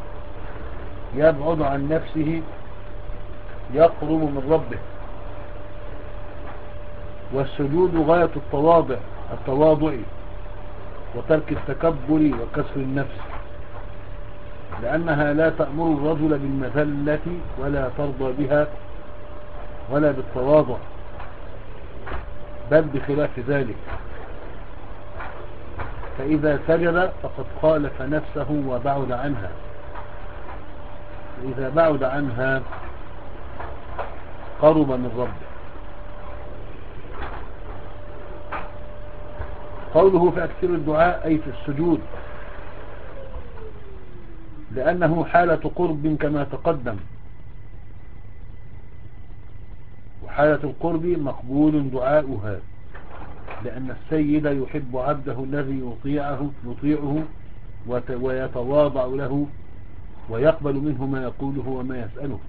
يبعد عن نفسه يقرب من ربه. والسجود غاية التواضع التواضع وترك التكبر وكسر النفس، لأنها لا تأمر الرجل بالمذلة ولا ترضى بها ولا بالتواضع، بل بخلاف ذلك. فإذا سجد فقد خالف نفسه وبعد عنها، فإذا بعد عنها قرب من ربه. قوله فأكثر الدعاء أي في السجود، لأنه حالة قرب كما تقدم، وحالة القرب مقبول دعاؤها، لأن السيد يحب عبده الذي يطيعه, يطيعه ويتواضع له ويقبل منه ما يقوله وما يسأله.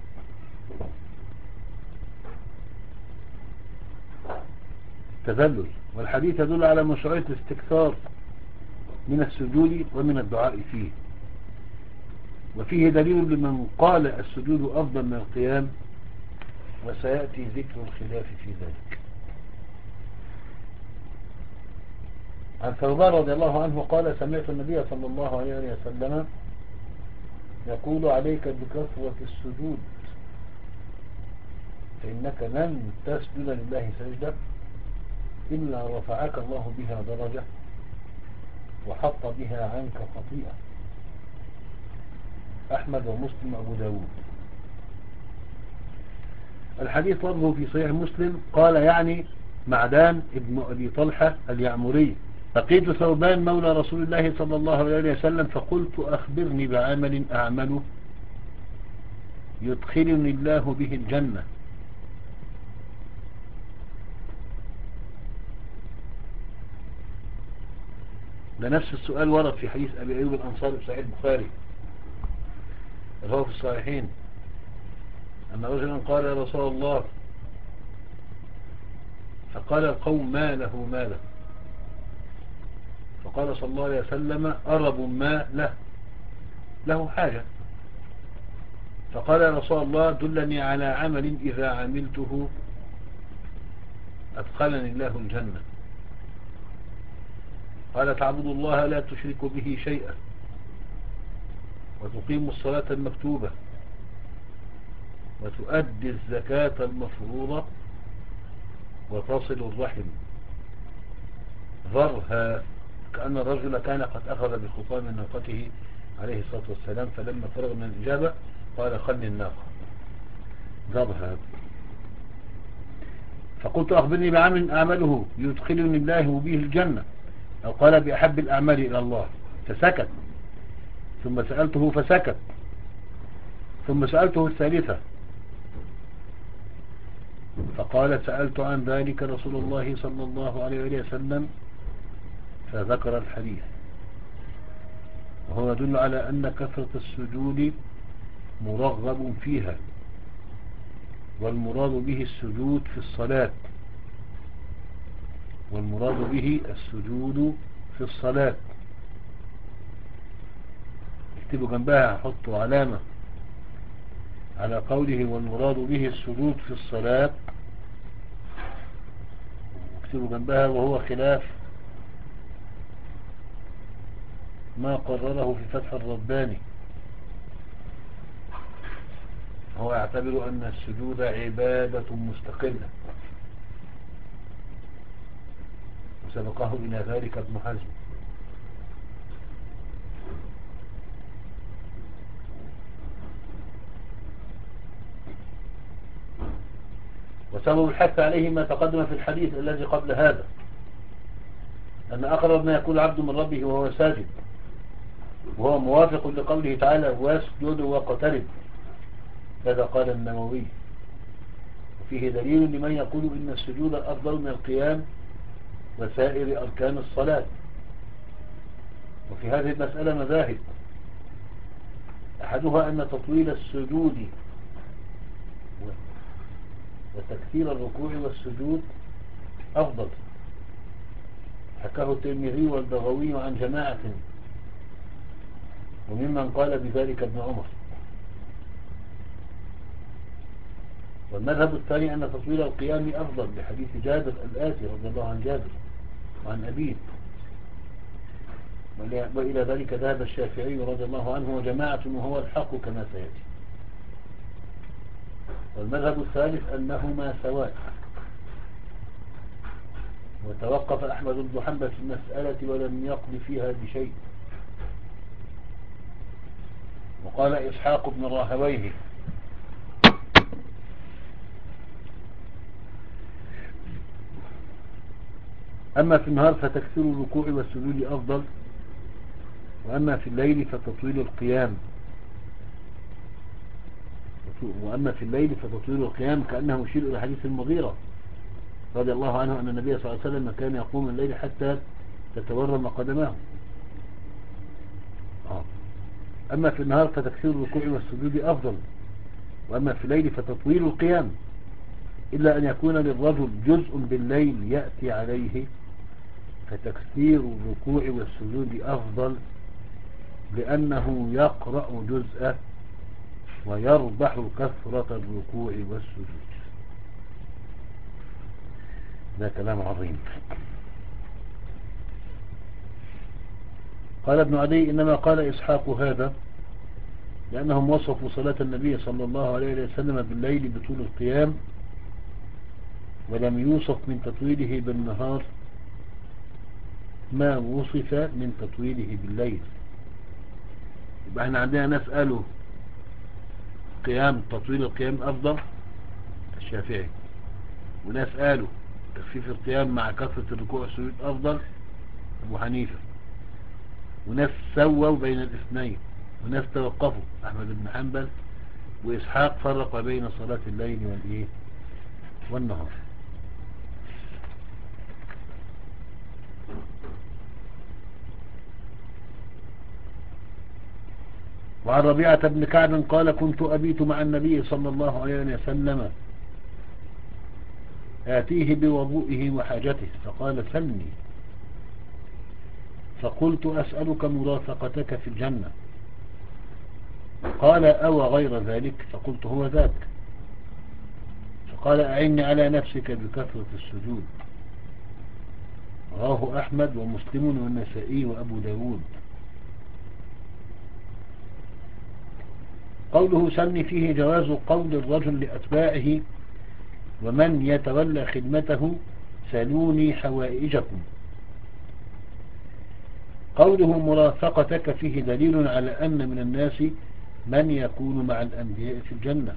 تذلل. والحديث يدل على مشروعية الاستكثار من السجود ومن الدعاء فيه، وفيه دليل لمن قال السجود أفضل من القيام، وسيأتي ذكر الخلاف في ذلك. عن ثوبان رضي الله عنه قال: سمعت النبي صلى الله عليه وسلم يقول: عليك بكثرة السجود، فإنك لن تسجد لله سجدة إلا رفعك الله بها درجة وحط بها عنك خطيئة. أحمد ومسلم وأبو داود. الحديث لفظه في صحيح مسلم قال يعني معدان ابن أبي طلحة اليعمري: لقيت ثوبان مولى رسول الله صلى الله عليه وسلم فقلت: أخبرني بعمل أعمله يدخلني الله به الجنة. ده نفس السؤال ورد في حديث أبي أيوب الأنصاري في صحيح البخاري وهو في الصحيحين، أن رجلا قال: يا رسول الله، فقال القوم: ما له ما له؟ فقال صلى الله عليه وسلم: أرب ما له له حاجة. فقال: يا رسول الله، دلني على عمل إذا عملته أدخلني الله الجنة. قال: تعبد الله لا تشرك به شيئا وتقيم الصلاة المكتوبة وتؤدي الزكاة المفروضة وتصل الرحم ذرها. كأن الرجل كان قد أخذ بخطام ناقته عليه الصلاة والسلام، فلما فرغ من الإجابة قال خل الناقة ذرها. فقلت أخبرني بعمل أعمله يدخلني الله به الجنة، أو قال بأحب الأعمال إلى الله، فسكت. ثم سألته فسكت. ثم سألته الثالثة فقال سألت عن ذلك رسول الله صلى الله عليه وسلم فذكر الحديث. وهو يدل على أن كثرة السجود مرغب فيها، والمراد به السجود في الصلاة والمراد به السجود في الصلاة. اكتبوا جنبها، حطوا علامة على قوله والمراد به السجود في الصلاة، اكتبوا جنبها وهو خلاف ما قرره في فتح الرباني. هو يعتبر أن السجود عبادة مستقلة، وسبقه إلى ذلك ابن حزم. وسبب الحث عليه ما تقدم في الحديث الذي قبل هذا، أن أقرب ما يكون العبد من ربه وهو ساجد، وهو موافق لقوله تعالى واسجد واقترب. هذا قال النووي. وفيه دليل لمن يقول إن السجود أفضل من القيام وسائر أركان الصلاة. وفي هذه المسألة مذاهب، أحدها أن تطويل السجود وتكثير الركوع والسجود أفضل، حكاه الترمذي والبغوي عن جماعة، وممن قال بذلك ابن عمر. والمذهب الثاني أن تطويل القيام أفضل، بحديث جابر الآتي رضي الله عن جابر وعن أبيه. وإلى ذلك ذهب الشافعي رضي الله عنه وجماعة، وهو الحق كما سيأتي. والمذهب الثالث أنهما سواء، وتوقف أحمد بن حنبل في المسألة ولم يقل فيها بشيء. وقال إسحاق بن راهويه أما في النهار فتكثير الركوع والسجود أفضل، وأما في الليل فتطويل القيام وأما في الليل فتطويل القيام كأنه يشير إلى حديث المغيرة رضي الله عنه أن النبي صلى الله عليه وسلم كان يقوم الليل حتى تتورم قدماه. أما في النهار فتكثير الركوع والسجود أفضل، وأما في الليل فتطويل القيام، إلا أن يكون للرجل جزء بالليل يأتي عليه، فتكثير الركوع والسجود أفضل، لأنه يقرأ جزءه ويربح كثرة الركوع والسجود. ده كلام عظيم. قال ابن عدي إنما قال إسحاق هذا لأنهم وصفوا صلاة النبي صلى الله عليه وسلم بالليل بطول القيام، ولم يوصف من تطويله بالنهار ما وصف من تطويله بالليل. يبقى احنا عندنا ناس قالوا قيام تطويل القيام أفضل، الشافعي، وناس قالوا تخفيف القيام مع كثرة الركوع والسجود أفضل، أبو حنيفة، وناس سووا بين الاثنين، وناس توقفوا، أحمد بن حنبل، وإسحاق فرق بين صلاة الليل والإيه والنهار. وعن ربيعة بن كعب قال كنت أبيت مع النبي صلى الله عليه وسلم آتيه بوضوئه وحاجته، فقال سلني، فقلت أسألك مرافقتك في الجنة، قال أو غير ذلك، فقلت هو ذاك، فقال أعني على نفسك بكثرة السجود. رواه أحمد ومسلم والنسائي وأبو داود. قوله سن فيه جواز قول الرجل لأتباعه ومن يتولى خدمته سلوني حوائجكم. قوله مرافقتك فيه دليل على أن من الناس من يكون مع الأنبياء في الجنة.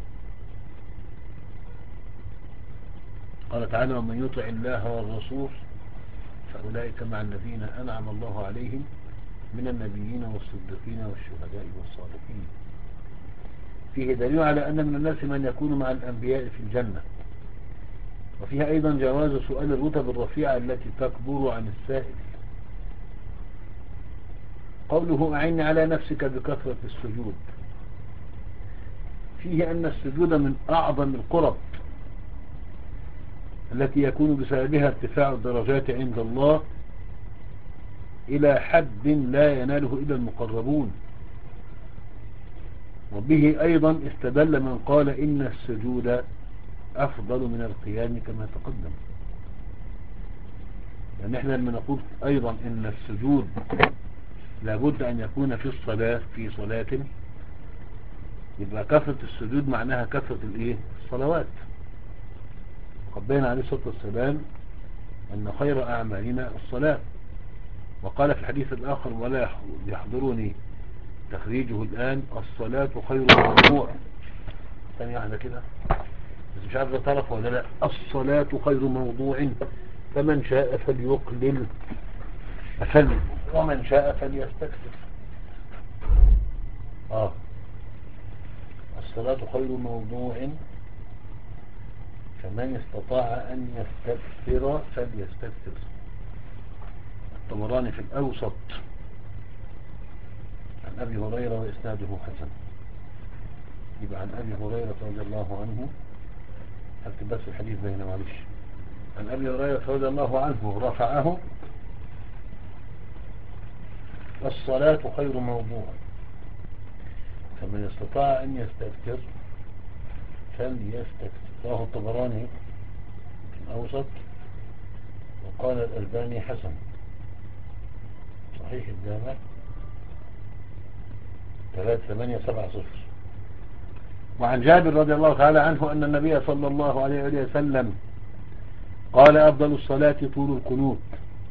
قال تعالى ومن يطع الله والرسول فأولئك مع الذين أنعم الله عليهم من النبيين والصديقين والشهداء والصالحين. فيه دليل على أن من الناس من يكون مع الأنبياء في الجنة. وفيها أيضا جواز سؤال الرتب الرفيعة التي تكبر عن السائل. قوله أعني على نفسك بكثرة السجود. فيه أن السجود من أعظم القرب التي يكون بسببها ارتفاع الدرجات عند الله إلى حد لا يناله إلا المقربون. وبه أيضا استدل من قال إن السجود أفضل من القيام كما تقدم. يعني احنا لما نقول أيضا إن السجود لابد أن يكون في الصلاة في صلاة، يبقى كثرة السجود معناها كثرة الايه الصلوات. وقد بين عليه الصلاة والسلام أن خير أعمالنا الصلاة. وقال في الحديث الآخر ولا يحضرني تخريجه الآن الصلاة خير موضوع. ثانية واحدة كده بس مش عارف تعرف ولا لا. الصلاة خير موضوع فمن شاء فليقلل فل ومن شاء فليستكثر. آه الصلاة خير موضوع فمن استطاع أن يستكثر فليستكثر. الطبراني في الأوسط عن أبي هريرة وإسناده حسن. يبقى عن أبي هريرة رضي الله عنه. هكتب بس الحديث بين معلش. عن أبي هريرة رضي الله عنه رفعه الصلاة خير موضوع فمن استطاع أن يستكثر فليستكثر. رواه الطبراني في الأوسط وقال الألباني حسن صحيح الجامع ثلاثة ثمانية سبعة صفر. وعن جابر رضي الله تعالى عنه أن النبي صلى الله عليه وسلم قال أفضل الصلاة طول القنوت.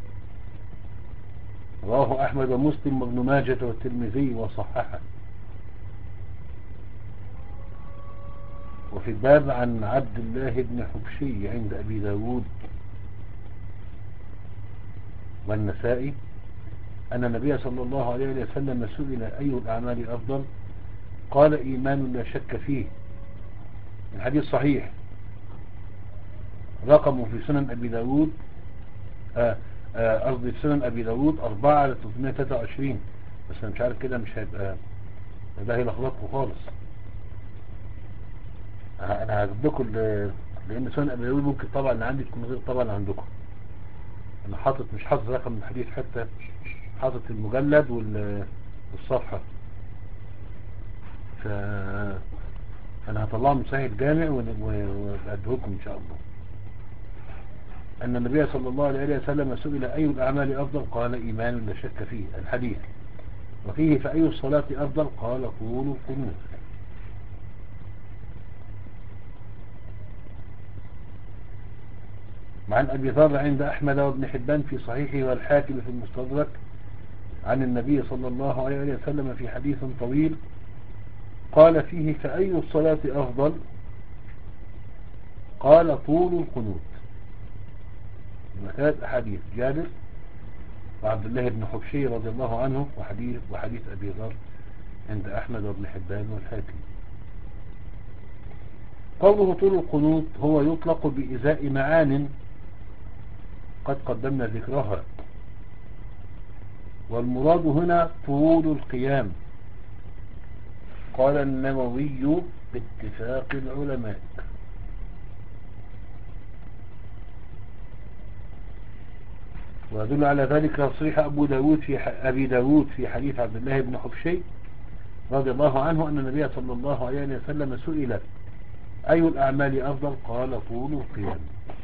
رواه أحمد ومسلم وابن ماجة والترمذي وصححه. وفي الباب عن عبد الله بن حبشي عند أبي داود والنسائي أن النبي صلى الله عليه وسلم سئل أي الأعمال أفضل قال إيمان لا شك فيه. الحديث صحيح رقمه في سنن أبي داود قصدي في سنن أبي داود أربعة على ثلاثمائة وثلاثة وعشرين. بس أنا مش عارف كده مش هيبقى ده هيلخبطكم خالص. أنا هجيب لكم لأن سنن أبي داود ممكن طبعا اللي عندي تكون غير طبعا عندكم. أنا حاطط مش حاطط رقم الحديث حتى حاطط المجلد والصفحة. ف... فأنا هطلعه من صحيح الجامع وأدهوكم إن شاء الله. أن النبي صلى الله عليه وسلم سئل أي الأعمال أفضل قال إيمان لا شك فيه. الحديث وفيه فأي الصلاة أفضل قال طول القنوت. وعن أبي ذر عند أحمد وابن حبان في صحيحه والحاكم في المستدرك عن النبي صلى الله عليه وسلم في حديث طويل قال فيه فأي الصلاة أفضل قال طول القنوت. ثلاث أحاديث جابر وعبد الله بن حبشي رضي الله عنه وحديث وحديث أبي ذر عند أحمد وابن حبان والحاكم. قوله طول القنوت هو يطلق بإزاء معان قد قدمنا ذكرها. والمراد هنا طول القيام. قال النووي باتفاق العلماء. ويدل على ذلك تصريح أبو داود في أبي داود في حديث عبد الله بن حبشي رضي الله عنه أن النبي صلى الله عليه وسلم سئل أي الأعمال أفضل قال طول القيام.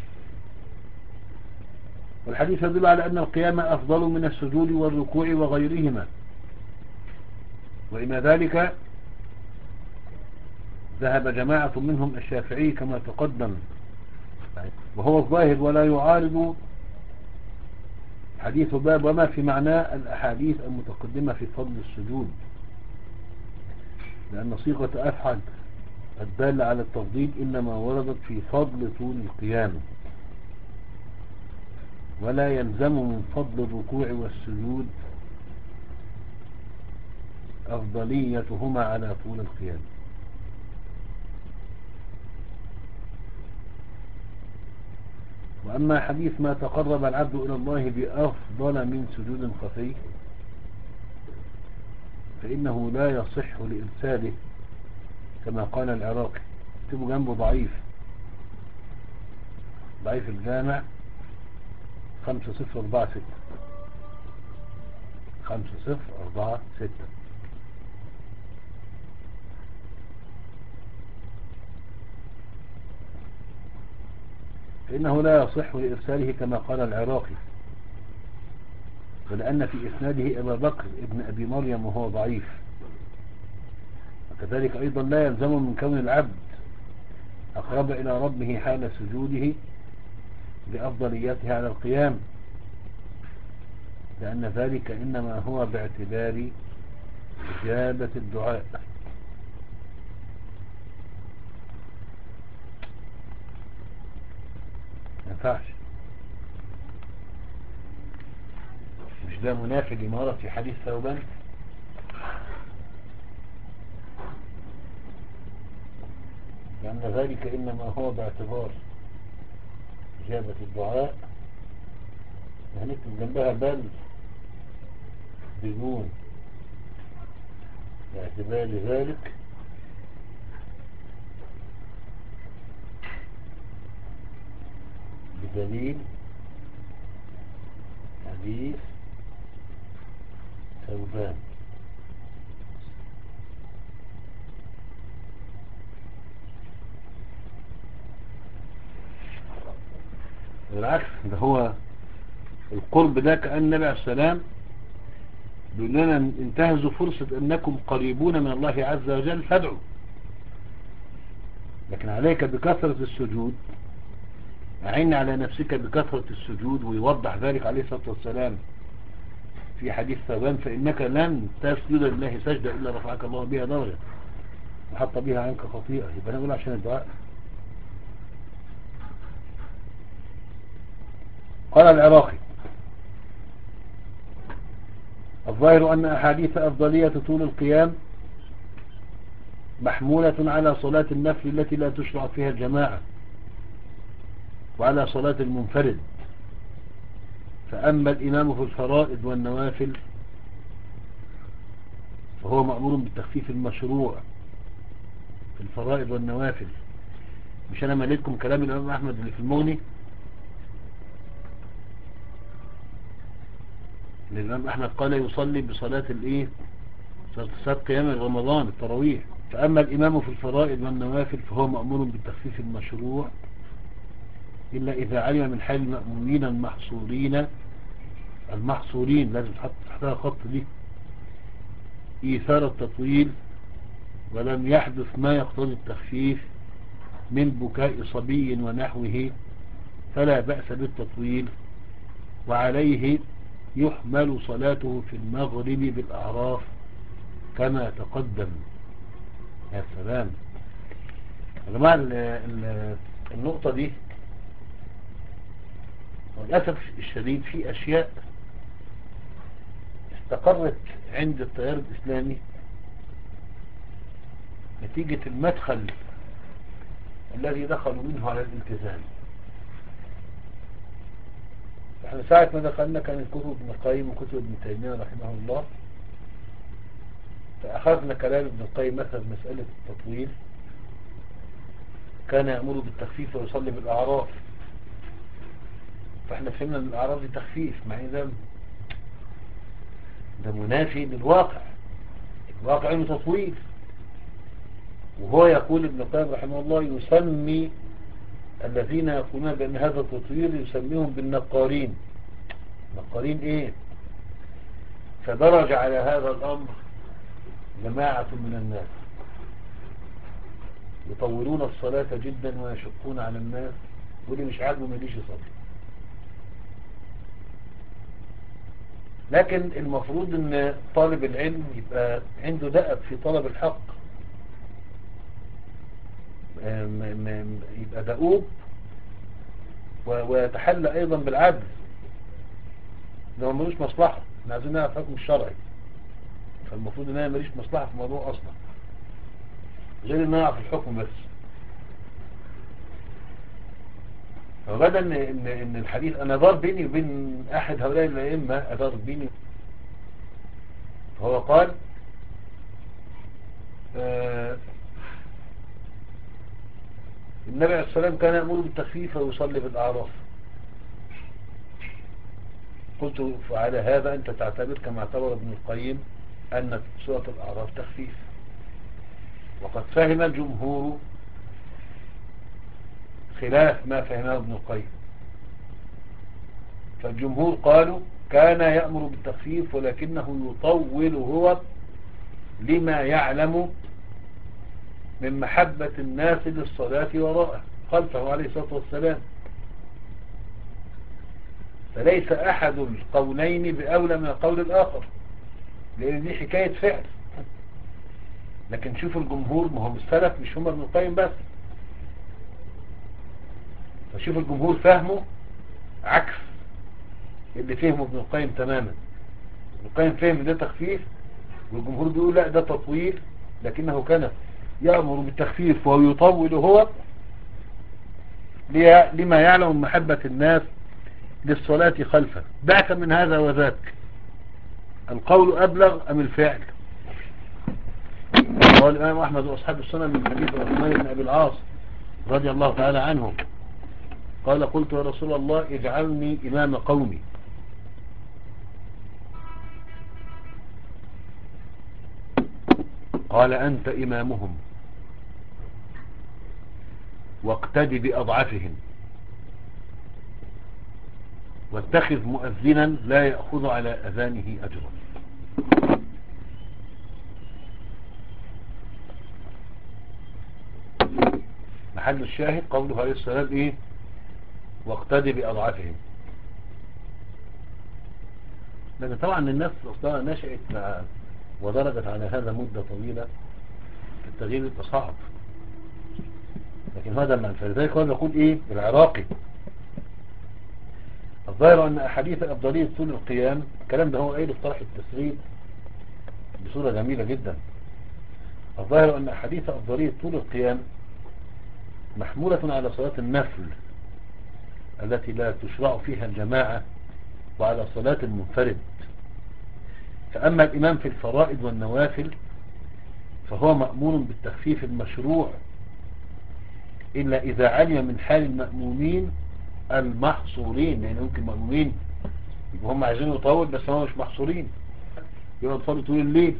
والحديث يدل على أن القيام أفضل من السجود والركوع وغيرهما. وإن ذلك ذهب جماعة منهم الشافعي كما تقدم، وهو الظاهر ولا يعارض حديث باب وما في معناه الأحاديث المتقدمة في فضل السجود، لأن صيغة أفعل الدالة على التفضيل إنما وردت في فضل طول القيام، ولا يلزم من فضل الركوع والسجود أفضليتهما على طول القيام. وأما حديث ما تقرب العبد إلى الله بأفضل من سجود خفي فإنه لا يصح لإرساله كما قال العراقي، اكتبوا جنبه ضعيف، ضعيف الجامع خمسة صفر أربعة ستة، خمسة صفر أربعة ستة. فإنه لا يصح لإرساله كما قال العراقي، ولأن في إسناده أبا بكر ابن أبي مريم وهو ضعيف. وكذلك أيضا لا يلزم من كون العبد أقرب إلى ربه حال سجوده بأفضليته على القيام، لأن ذلك إنما هو باعتبار إجابة الدعاء. ما ينفعش، مش ده منافي لما ورد في حديث ثوبان؟ لأن ذلك إنما هو باعتبار إجابة الدعاء، هنكتب جنبها بل بدون باعتبار ذلك بدليل حديث ثوبان. بالعكس، ده هو القرب ده كأن النبي عليه السلام بيقول لنا انتهزوا فرصة أنكم قريبون من الله عز وجل فادعوا، لكن عليك بكثرة السجود، أعين على نفسك بكثرة السجود. ويوضح ذلك عليه الصلاة والسلام في حديث ثوبان: فإنك لن تسجد لله سجدة إلا رفعك الله بها درجة وحط بها عنك خطيئة. يبقى نقول عشان الدعاء. قال العراقي: الظاهر أن أحاديث أفضلية طول القيام محمولة على صلاة النفل التي لا تشرع فيها الجماعة، وعلى صلاة المنفرد. فأما الإمام في الفرائض والنوافل فهو مأمور بالتخفيف المشروع في الفرائض والنوافل. مش أنا مليتكم كلام الإمام أحمد اللي في المغني؟ الإمام أحمد قال يصلي بصلاة الإيه؟ صلاة قيام رمضان التراويح. فأما الإمام في الفرائض والنوافل فهو مأمور بالتخفيف المشروع إلا إذا علم من حال المأمومين المحصورين المحصورين لازم تحط تحتها خط دي إيثار التطويل، ولم يحدث ما يقتضي التخفيف من بكاء صبي ونحوه، فلا بأس بالتطويل، وعليه يحمل صلاته في المغرب بالأعراف كما تقدم. يا سلام يا جماعة، النقطة دي وللأسف الشديد في أشياء استقرت عند التيار الإسلامي نتيجة المدخل الذي دخلوا منه على الالتزام. احنا ساعة ما دخلنا كان كتب ابن القيم وكتب ابن تيمية رحمه الله، فأخذنا كلام ابن القيم مثلا مسألة التطويل، كان يأمر بالتخفيف ويصلي بالأعراف، فاحنا فهمنا ان الأعراف دي تخفيف، مع ده ده منافي للواقع، الواقع انه تطويل. وهو يقول ابن القيم رحمه الله يسمي الذين يقولون بأن هذا التطويل يسميهم بالنقارين. نقارين ايه؟ فدرج على هذا الأمر جماعة من الناس يطولون الصلاة جدا ويشقون على الناس، واللي مش عاجبه ما يجيش يصلي. لكن المفروض ان طالب العلم يبقى عنده دأب في طلب الحق، يبقى دؤوب ويتحلى ايضا بالعدل. ده ملوش مصلحة، احنا عايزين نعرف الحكم الشرعي، فالمفروض ان انا ماليش مصلحة في الموضوع اصلا غير ان انا اعرف الحكم بس. فبدا ان ان ان الحديث انا دار بيني وبين احد هؤلاء الائمه، ادار بيني، فهو قال آه النبي عليه الصلاه والسلام كان يأمر بالتخفيف ويصلي بالاعراف. قلت فعلى هذا انت تعتبر كما اعتبر ابن القيم ان سوره الاعراف تخفيف، وقد فهم الجمهور خلاف ما فهمه ابن القيم. فالجمهور قالوا كان يأمر بالتخفيف ولكنه يطول هو لما يعلم من محبة الناس للصلاة وراءه خلفه عليه الصلاة والسلام. فليس أحد القولين بأولى من القول الآخر، لأن دي حكاية فعل. لكن شوفوا الجمهور، ما هم السلف مش هم ابن القيم بس، فشوفوا الجمهور فهمه عكس اللي فهمه ابن القيم تماما. ابن القيم فهم ده تخفيف، والجمهور بيقول لا ده تطويل، لكنه كان يأمر بالتخفيف ويطول هو لما يعلم من محبة الناس للصلاة خلفه. دعك من هذا وذاك، القول أبلغ أم الفعل؟ قال الإمام أحمد وأصحاب السنة من حديث عثمان بن أبي العاص رضي الله تعالى عنه قال قلت يا رسول الله اجعلني إمام قومي. قال أنت إمامهم واقتد بأضعفهم واتخذ مؤذنا لا يأخذ على أذانه أجرا. محل الشاهد قوله عليه السلام إيه؟ واقتد بأضعفهم. لكن طبعا الناس أصلا نشأت مع ودرجت على هذا مدة طويلة، التغيير يبقى صعب. لكن هذا من فلذلك هو يقول إيه العراقي الظاهر أن أحاديث أفضلية طول القيام، الكلام ده هو قايل في طرح التسريب بصورة جميلة جدا. الظاهر أن أحاديث أفضلية طول القيام محمولة على صلاة النفل التي لا تشرع فيها الجماعة وعلى صلاة المنفرد. فأما الإمام في الفرائض والنوافل فهو مأمور بالتخفيف المشروع إلا إذا علم من حال المأمومين المحصورين، لأن يعني ممكن مأمومين يبقوا هم عايزين يطول بس هم مش محصورين، يبقى يطولوا طول الليل،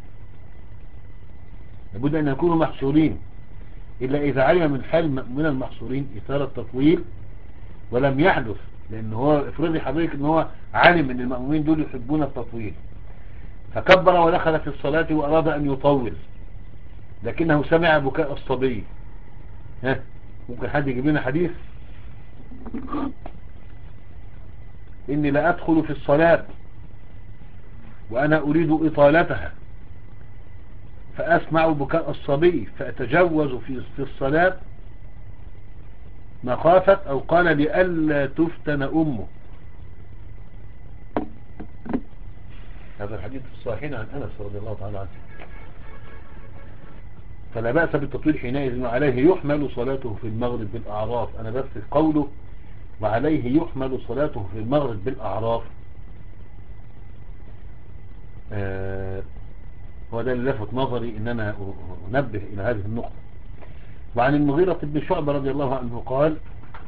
لابد أن يكونوا محصورين. إلا إذا علم من حال المأمومين المحصورين إثارة تطويل ولم يحدث، لأن هو افرضي حضرتك أن هو علم أن المأمومين دول يحبون التطويل فكبر ودخل في الصلاة وأراد أن يطول لكنه سمع بكاء الصبي. ها ممكن حد يجيب لنا حديث إني لا أدخل في الصلاة وأنا أريد إطالتها فأسمع بكاء الصبي فأتجوز في الصلاة مخافة أو قال لألا تفتن أمه. هذا الحديث الصحيح عن أنس رضي الله تعالى عنه. فلا بأس بالتطويل حينئذ وعليه يحمل صلاته في المغرب بالأعراف. أنا بس قوله وعليه يحمل صلاته في المغرب بالأعراف آه هو ده اللي لفت نظري ان انا انبه الى هذه النقطة. وعن المغيرة بن شعبة رضي الله عنه قال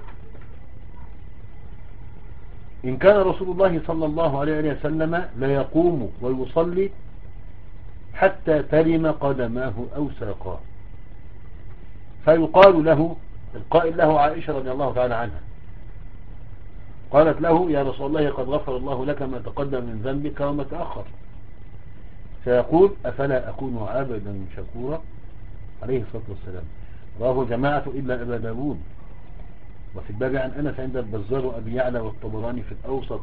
إن كان رسول الله صلى الله عليه وسلم لا يقوم ويصلي حتى ترم قدماه أو ساقاه فيقال له القائل له عائشة رضي الله تعالى عنها قالت له يا رسول الله قد غفر الله لك ما تقدم من ذنبك وما تأخر فيقول أفلا أكون عبدا شكورا عليه الصلاة والسلام. رواه جماعة إلا أبا داود. وفي الباب عن أنس عند البزار وأبي يعلى والطبراني في الأوسط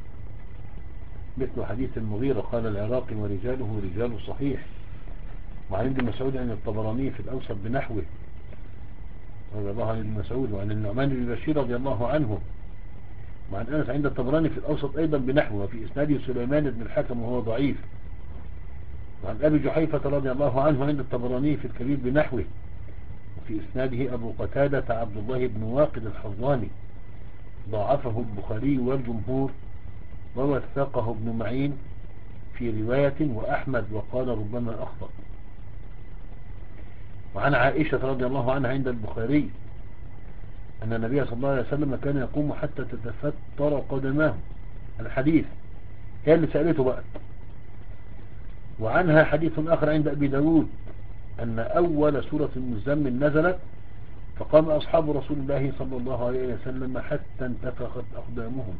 مثل حديث المغيرة قال العراقي ورجاله رجال صحيح. وعن ابن مسعود عن الطبراني في الأوسط بنحوه رضي الله عن ابن مسعود. وعن النعمان بن بشير رضي الله عنه. وعن أنس عند الطبراني في الأوسط أيضا بنحوه. وفي إسناده سليمان بن الحكم وهو ضعيف. وعن أبي جحيفة رضي الله عنه عند الطبراني في الكبير بنحوه. وفي إسناده أبو قتادة عبد الله بن واقد الحضاني ضاعفه البخاري والجمهور ووثقه ابن معين في رواية وأحمد وقال ربما أخطأ. وعن عائشة رضي الله عنها عند البخاري أن النبي صلى الله عليه وسلم كان يقوم حتى تتفتر قدماه. الحديث هي اللي سألته بقى. وعنها حديث آخر عند أبي داود أن أول سورة المزمل نزلت فقام أصحاب رسول الله صلى الله عليه وسلم حتى انتفخت أقدامهم.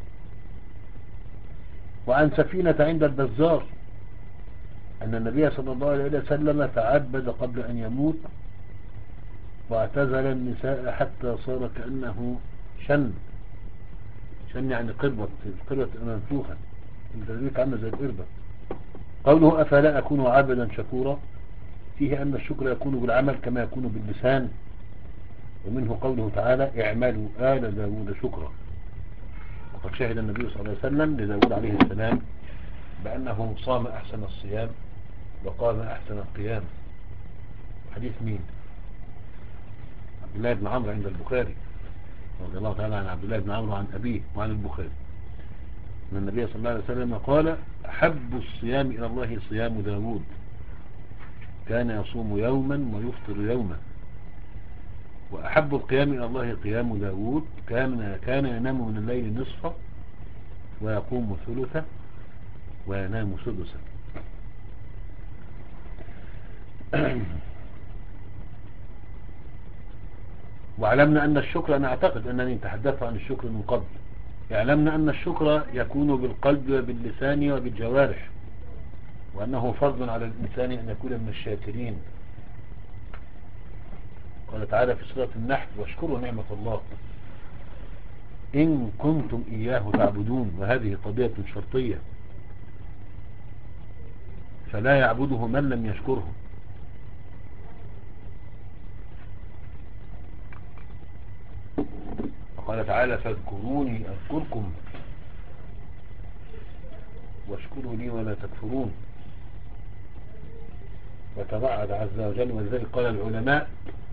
وعن سفينة عند البزار أن النبي صلى الله عليه وسلم تعبد قبل أن يموت واعتزل النساء حتى صار كأنه شن. شن يعني قربة، القربة منفوخة، التدريك عامة زي القربة. قوله أفلا أكون عابدا شكورا فيه أن الشكر يكون بالعمل كما يكون باللسان. ومنه قوله تعالى اعملوا آل داود شكرا. وقد شهد النبي صلى الله عليه وسلم لداود عليه السلام بأنه صام أحسن الصيام وقام أحسن القيام. حديث مين؟ عبد الله بن عمرو عند البخاري رضي الله تعالى عن عبد الله بن عمرو عن أبيه وعن البخاري أن النبي صلى الله عليه وسلم قال أحب الصيام إلى الله صيام داود كان يصوم يوما ويفطر يوما. وأحب القيام إلى الله قيام داود كان كان ينام من الليل نصفه ويقوم ثلثه وينام سدسه. وعلمنا أن الشكر، أنا أعتقد أنني تحدثت عن الشكر من قبل، يعلمنا أن الشكر يكون بالقلب وباللسان وبالجوارح، وأنه فرض على الإنسان أن يكون من الشاكرين. قال تعالى في سورة النحل واشكروا نعمة الله إن كنتم إياه تعبدون. وهذه قضية شرطية، فلا يعبده من لم يشكره. وقال تعالى فاذكروني أذكركم واشكروا لي ولا تكفرون. وتوعد عز وجل، ولذلك قال العلماء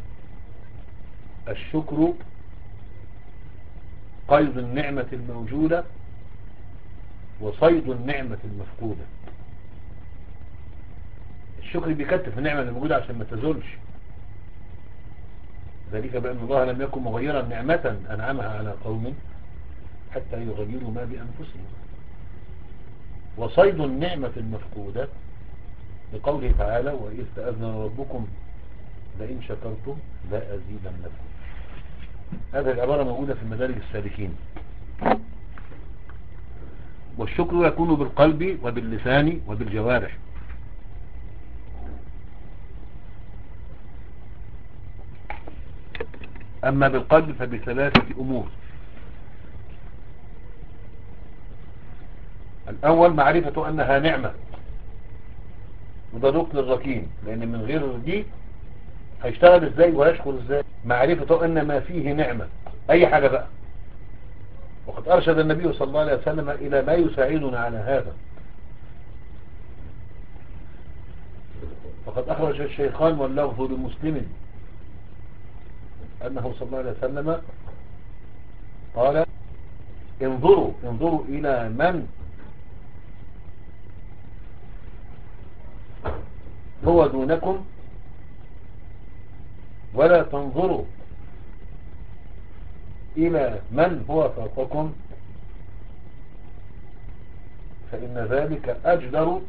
الشكر قيد النعمة الموجودة وصيد النعمة المفقودة. الشكر بيكتف النعمة الموجودة عشان ما تزولش، ذلك بأن الله لم يكن مغيرا نعمة أنعمها على قوم حتى يغيروا ما بأنفسهم. وصيد النعمة المفقودة لقوله تعالى وإذ تأذن ربكم لئن شكرتم لأزيدنكم. هذه العبارة موجودة في مدارج السالكين. والشكر يكون بالقلب وباللسان وبالجوارح. أما بالقلب فبثلاثة أمور. الأول معرفة أنها نعمة، وده ركن الركين، لأن من غير دي هيشتغل ازاي ويشكر ازاي؟ معرفة أن ما فيه نعمة أي حاجة بقى. وقد أرشد النبي صلى الله عليه وسلم إلى ما يساعدنا على هذا. فقد أخرج الشيخان واللفظ لمسلم أنه صلى الله عليه وسلم قال انظروا انظروا إلى من هو دونكم ولا تنظروا إلى من هو فوقكم فإن ذلك أجدر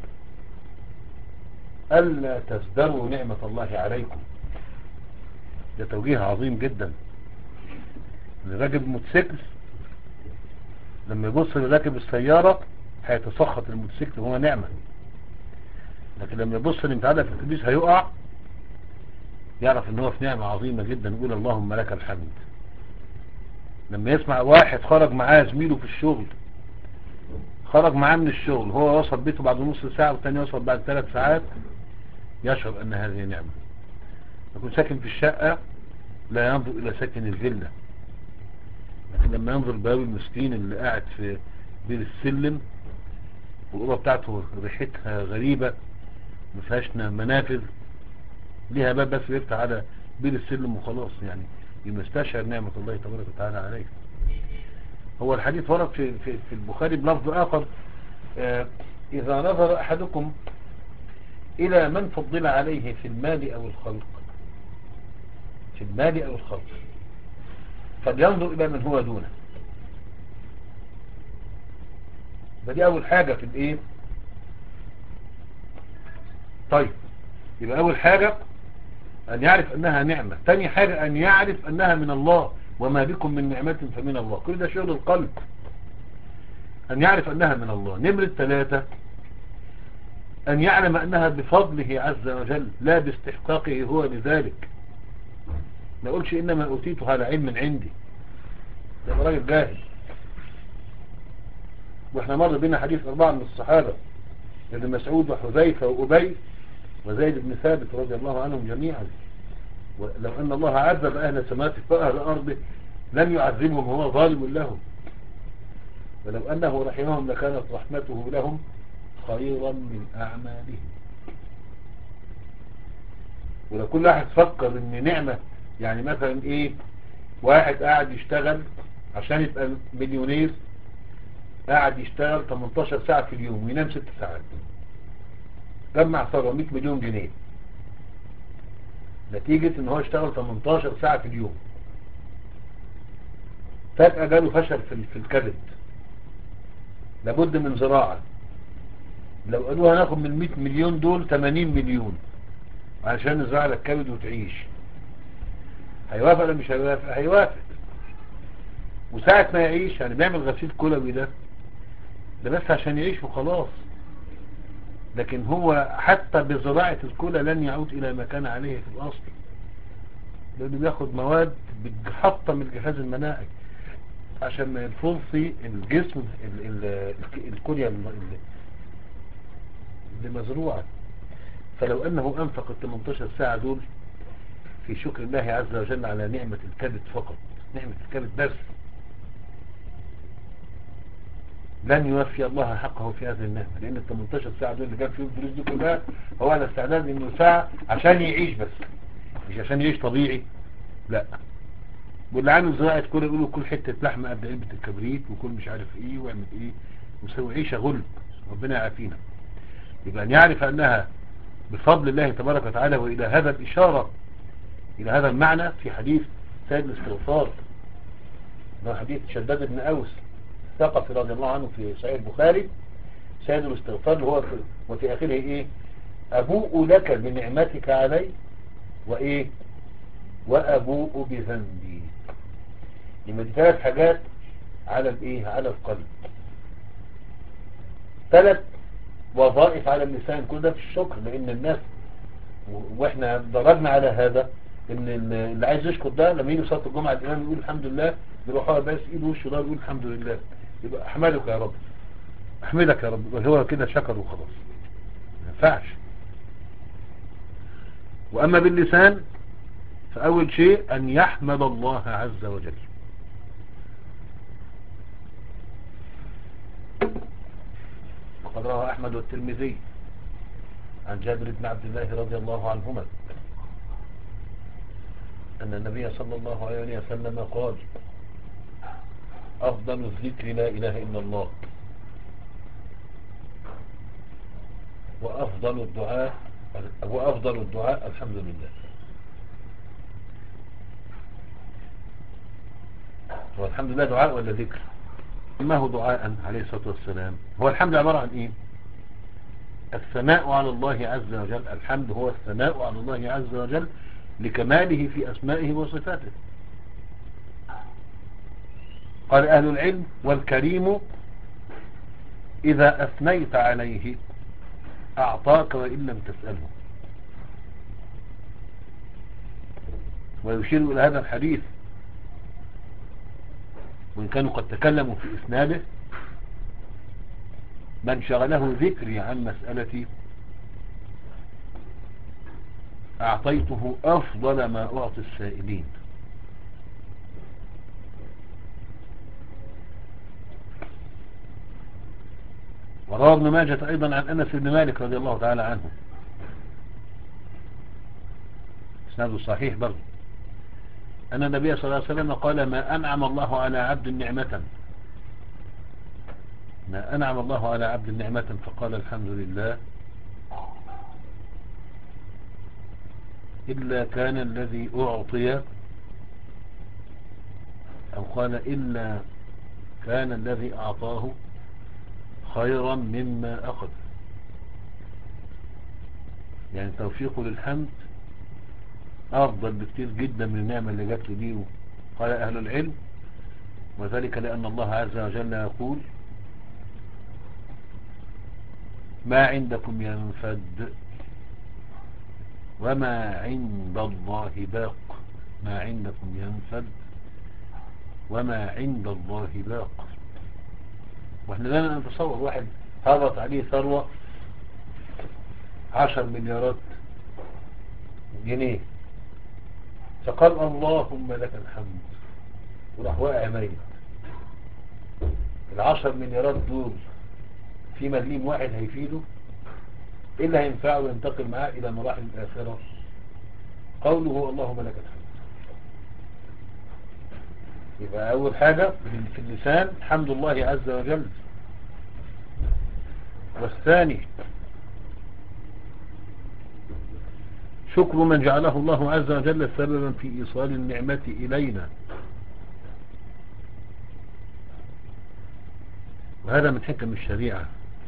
ألا تزدروا نعمة الله عليكم. ده توجيه عظيم جدا. اللي راكب موتوسيكل لما يبص لراكب السيارة هيتسخط الموتوسيكل وهو نعمة، لكن لما يبص لمتعلق في الاتوبيس هيقع يعرف ان هو في نعمة عظيمة جدا، يقول اللهم لك الحمد. لما يسمع واحد خرج معاه زميله في الشغل، خرج معاه من الشغل، هو وصل بيته بعد نص ساعة والتاني وصل بعد ثلاث ساعات، يشعر ان هذه نعمة. يكون ساكن في الشقة لا ينظر الى ساكن الفيلا، لكن لما ينظر باب المسكين اللي قاعد في بين السلم والأوضة بتاعته ريحتها غريبة، مفيهاش منافذ، ليها باب بس يفتح على بين السلم وخلاص، يعني يستشعر نعمة الله تبارك وتعالى عليه. هو الحديث ورد في, في, في البخاري بلفظ آخر: آه إذا نظر أحدكم إلى من فضل عليه في المال أو الخلق، في المال أو الخلق فلينظر إلى من هو دونه. فدي أول حاجة في الإيه. طيب، يبقى أول حاجة أن يعرف أنها نعمة. تاني حاجة أن يعرف أنها من الله، وما بكم من نعمة فمن الله. كل ده شغل القلب، أن يعرف أنها من الله. نمرة ثلاثة، أن يعلم أنها بفضله عز وجل لا باستحقاقه هو لذلك. ما أقولش إنما أوتيتها على علم عندي، ده راجل جاهل. وإحنا مر بنا حديث أربعة من الصحابة، ابن مسعود وحذيفة وأبي وزيد بن ثابت رضي الله عنهم جميعا: ولو أن الله عذب أهل سماته فأهل أرضه لم يعذبهم وهو ظالم لهم، ولو أنه رحمهم لكانت رحمته لهم خيرا من أعمالهم. ولو كل واحد فكر ان نعمة، يعني مثلا ايه، واحد قاعد يشتغل عشان يبقى مليونير، قاعد يشتغل تمنتاشر ساعة في اليوم وينام ست ساعات، جمع سبعمية مليون جنيه نتيجة ان هو اشتغل تمنتاشر ساعة في اليوم. فجأة جاله فشل في الكبد، لابد من زراعة. لو قالوا هناخد من مية مليون دول تمانين مليون عشان نزرع لك كبد وتعيش، هيوافق ولا مش هيوافق؟ هيوافق. وساعة ما يعيش، يعني بيعمل غسيل كلوي ده ده بس عشان يعيش وخلاص، لكن هو حتى بزراعة الكلى لن يعود الى ما كان عليه في الاصل، لانه بياخد مواد بتحطم الجهاز المناعي عشان ما يلفظش الجسم الكلية اللي مزروعة. فلو انه انفق ال تمنتاشر ساعة دول في شكر الله عز وجل على نعمة الكبد فقط، نعمة الكبد بس، لن يوفي الله حقه في هذه النعمة. لان ال تمنتاشر ساعة دول اللي جاب فيهم الفلوس دي كلها هو على استعداد انه ساعة عشان يعيش بس، مش عشان يعيش طبيعي، لا. واللي عامل زراعة كل يقولوا كل حتة لحمة قد علبة الكبريت وكل مش عارف ايه ويعمل ايه ويسوي عيشة غلب، ربنا يعافينا. يبقى ان يعرف انها بفضل الله تبارك وتعالى. والى هذا الاشارة، الى هذا المعنى في حديث سيد الاستغفار، ده حديث شداد بن اوس الثقفي رضي الله عنه في صحيح البخاري. سيد الاستغفار اللي هو في وفي اخره ايه: ابوء لك بنعمتك علي وايه وابوء بذنبي. يبقى دي ثلاث حاجات على الايه على القلب، ثلاث وظائف على اللسان، كل ده في الشكر. لان الناس واحنا درجنا على هذا ان اللي عايز يشكر ده لما يجي صلاه الجمعه الامام يقول الحمد لله، بيروح هو بس ايده وشه ده يقول الحمد لله، يبقى احمدك يا رب، احمدك يا رب، هو كده شكر وخلاص، ما ينفعش. واما باللسان فاول شيء ان يحمد الله عز وجل. وقد روى احمد والترمذي عن جابر بن عبد الله رضي الله عنهما ان النبي صلى الله عليه وسلم قال: افضل الذكر لا اله الا الله، وافضل الدعاء وافضل الدعاء الحمد لله. هو الحمد لله دعاء ولا ذكر؟ ما هو دعاء عليه الصلاة والسلام؟ هو الحمد عبارة عن ايه؟ الثناء على الله عز وجل. الحمد هو الثناء على الله عز وجل لكماله في أسمائه وصفاته. قال أهل العلم: والكريم إذا أثنيت عليه أعطاك وإن لم تسأله. ويشير إلى هذا الحديث وإن كانوا قد تكلموا في إسناده من شغله ذكري عن مسألتي أعطيته أفضل ما أعطي السائلين. وروى ابن ماجه أيضا عن أنس بن مالك رضي الله تعالى عنه إسناده صحيح برضه أن النبي صلى الله عليه وسلم قال ما أنعم الله على عبد نعمة ما أنعم الله على عبد نعمة فقال الحمد لله إلا كان الذي أعطي أو قال إلا كان الذي أعطاه خيرا مما أخذ. يعني توفيقه للحمد أفضل بكتير جدا من النعمة اللي جات له دي. قال أهل العلم وذلك لأن الله عز وجل يقول ما عندكم ينفد وما عند الله باق. ما عندكم ينفد وما عند الله باق. واحنا لا نتصور واحد هبط عليه ثروة عشر مليارات جنيه فقال اللهم لك الحمد وراح واقع ميت. العشر مليارات دول في مليم واحد هيفيده ايه اللي هينفعه وينتقل معاه الى مراحل الاخرة؟ قوله اللهم لك الحمد. يبقى اول حاجة في اللسان حمد الله عز وجل. والثاني شكر من جعله الله عز وجل سببا في إيصال النعمة إلينا. وهذا من حكم الشريعة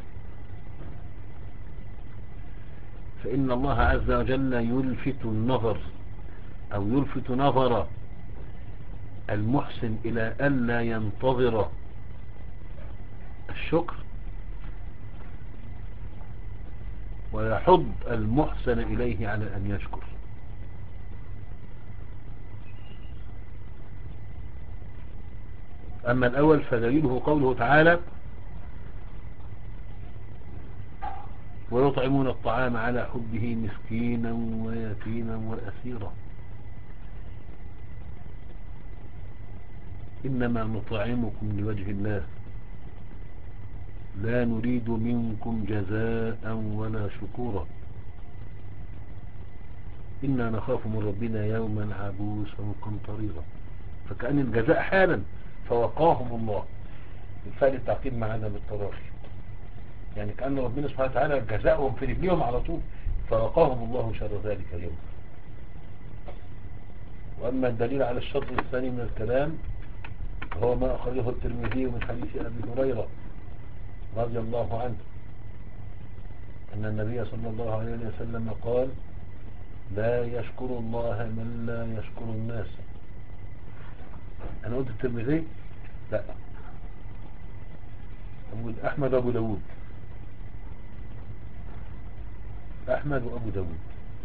فإن الله عز وجل يلفت النظر أو يلفت نظر المحسن إلى ألا ينتظر الشكر ويحض المحسن إليه على أن يشكر. أما الأول فدليله قوله تعالى ويطعمون الطعام على حبه مسكينا ويتيما وأسيرا إنما نطعمكم لوجه الله لا نريد منكم جزاء ولا شكورا إنا نخاف من ربنا يوما عبوسا قمطريرا. فكأن الجزاء حالا فوقاهم الله بالفعل التعقيب مع عدم التراخي. يعني كأن ربنا سبحانه وتعالى جزاؤهم في رجليهم على طول فوقاهم الله شر ذلك اليوم. وأما الدليل على الشرط الثاني من الكلام هو ما أخرجه الترمذي من حديث أبي هريرة رضي الله عنه أن النبي صلى الله عليه وسلم قال لا يشكر الله من لا يشكر الناس. أنا قلت الترمذي؟ لا أقول أحمد وأبو داود. أحمد وأبو داود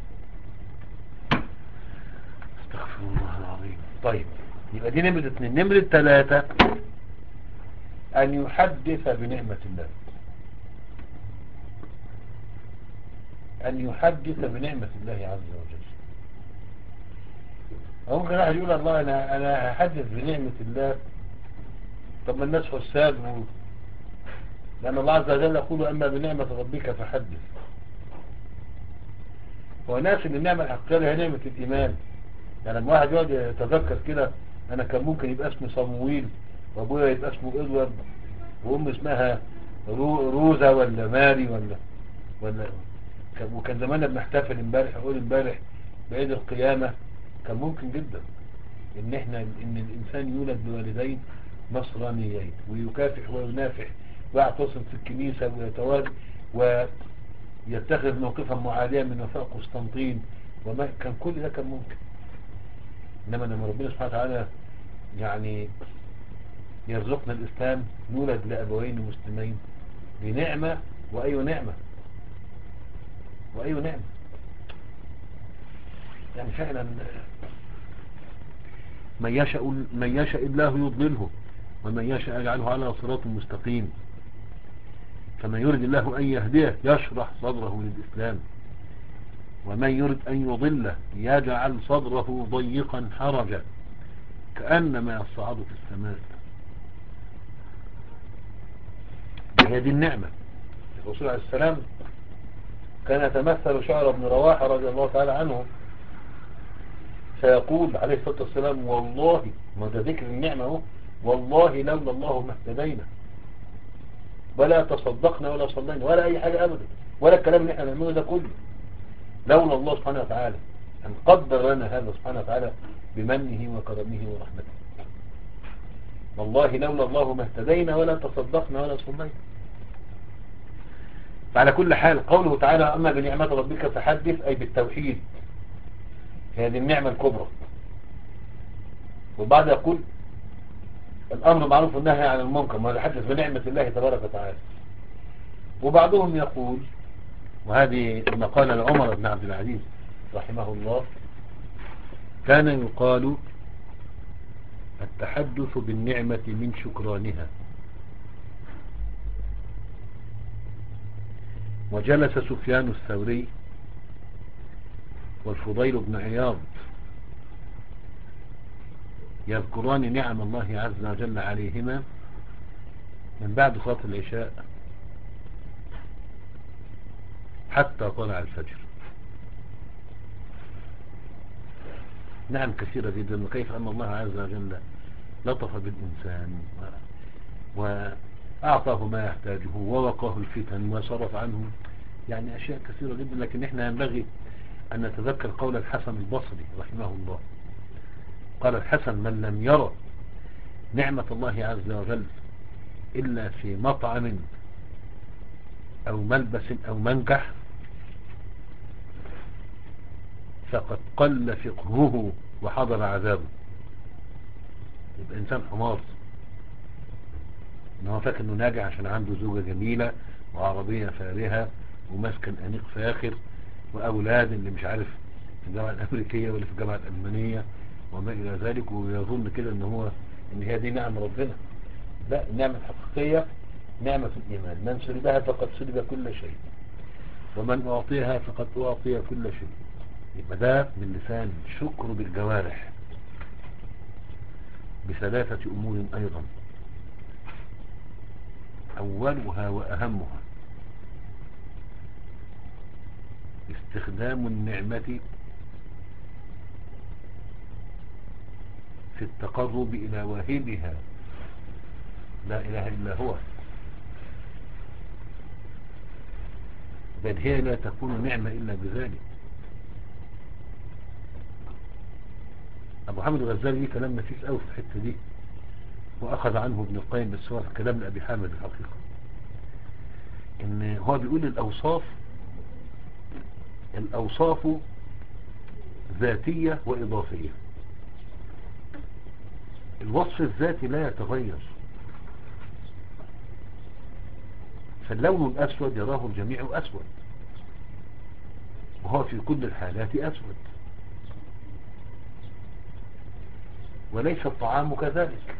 استغفر الله العظيم. طيب يبقى دي نمرة اثنين. نمرة ثلاثة أن يحدث بنعمة الله. أن يحدث بنعمة الله عز وجل. ممكن واحد يقول الله أنا أنا هحدث بنعمة الله. طب ما الناس حساد و... لأن الله عز وجل يقول أما بنعمة ربك فحدث. وناس إن النعمة الحقيقية هي نعمة الإيمان. يعني لما واحد يقعد يتذكر كده أنا كان ممكن يبقى اسمي صمويل وأبويا يبقى اسمه إدوارد وأمي اسمها رو... روزا ولا ماري ولا ولا وكان زماننا بنحتفل امبارح اقول امبارح بعيد القيامة. كان ممكن جدا ان احنا ان الانسان يولد بوالدين نصرانيين ويكافح وينافح ويعتصم في الكنيسة ويتواجد ويتخذ موقفا معاديا من وفاء قسطنطين وما كان كل ده كان ممكن. انما لما ربنا سبحانه وتعالى يعني يرزقنا الاسلام نولد لابوين مسلمين بنعمة. واي نعمة واي نعمة. يعني فعلا من يشاء من يشاء الله يضلله ومن يشاء يجعله على صراط مستقيم. فمن يرد الله أن يهديه يشرح صدره للإسلام، ومن يرد أن يضله يجعل صدره ضيقا حرجا كأنما يصعد في السماء. هذه النعمة. الرسول عليه السلام كان يتمثل شعر بن رواحة رضي الله تعالى عنه فيقول عليه الصلاة والسلام والله، ما ده ذكر النعمة هو، والله لولا الله ما اهتدينا ولا تصدقنا ولا صلينا ولا أي حاجة أبدا، ولا الكلام اللي احنا بنعمله ده كله لولا الله سبحانه وتعالى أن قدر لنا هذا سبحانه وتعالى بمنه وكرمه ورحمته. والله لولا الله ما اهتدينا ولا تصدقنا ولا صلينا. فعلى كل حال قوله تعالى أما بنعمة ربك فحدث، أي بالتوحيد، هذه النعمة الكبرى. وبعد يقول الأمر معروف والنهي عن المنكر، ما يحدث بنعمة الله تبارك وتعالى. وبعضهم يقول، وهذه المقالة لعمر بن عبد العزيز رحمه الله، كان يقال التحدث بالنعمة من شكرانها. وجلس سفيان الثوري والفضيل بن عياض يذكران نعم الله عز وجل عليهما من بعد صلاة العشاء حتى طلع الفجر. نعم كثيرة جدا، وكيف أن الله عز وجل لطف بالإنسان وأعطاه ما يحتاجه ووقاه الفتن وصرف عنه يعني أشياء كثيرة جدا. لكن إحنا ينبغي أن نتذكر قول الحسن البصري رحمه الله. قال الحسن من لم يرى نعمة الله عز وجل إلا في مطعم أو ملبس أو منكح فقد قل فقهه وحضر عذابه. يبقى إنسان حمار، إنه فاكر إنه ناجح عشان عنده زوجة جميلة وعربية فارهة ومسكن أنيق فاخر وأولاد اللي مش عارف في الجامعة الأمريكية ولا في الجامعة الألمانية وما إلى ذلك، ويظن كده إن هو إن هي دي نعم ربنا. لا، النعمة الحقيقية نعمة الإيمان. من سلبها فقد سلب كل شيء، ومن أعطيها فقد أعطي كل شيء. يبقى ده باللسان، شكر بالجوارح بثلاثة أمور أيضا. أولها وأهمها استخدام النعمة في التقرب إلى واهبها لا إله إلا هو، بل هي لا تكون نعمة إلا بذلك. أبو حامد الغزالي ليه كلام نفيس أوي في الحتة دي، وأخذ عنه ابن القيم، بس هو كلام لأبي حامد الحقيقة. إن هو بيقول الأوصاف الأوصاف ذاتية وإضافية. الوصف الذاتي لا يتغير، فاللون الأسود يراه الجميع أسود، وهو في كل الحالات أسود. وليس الطعام كذلك،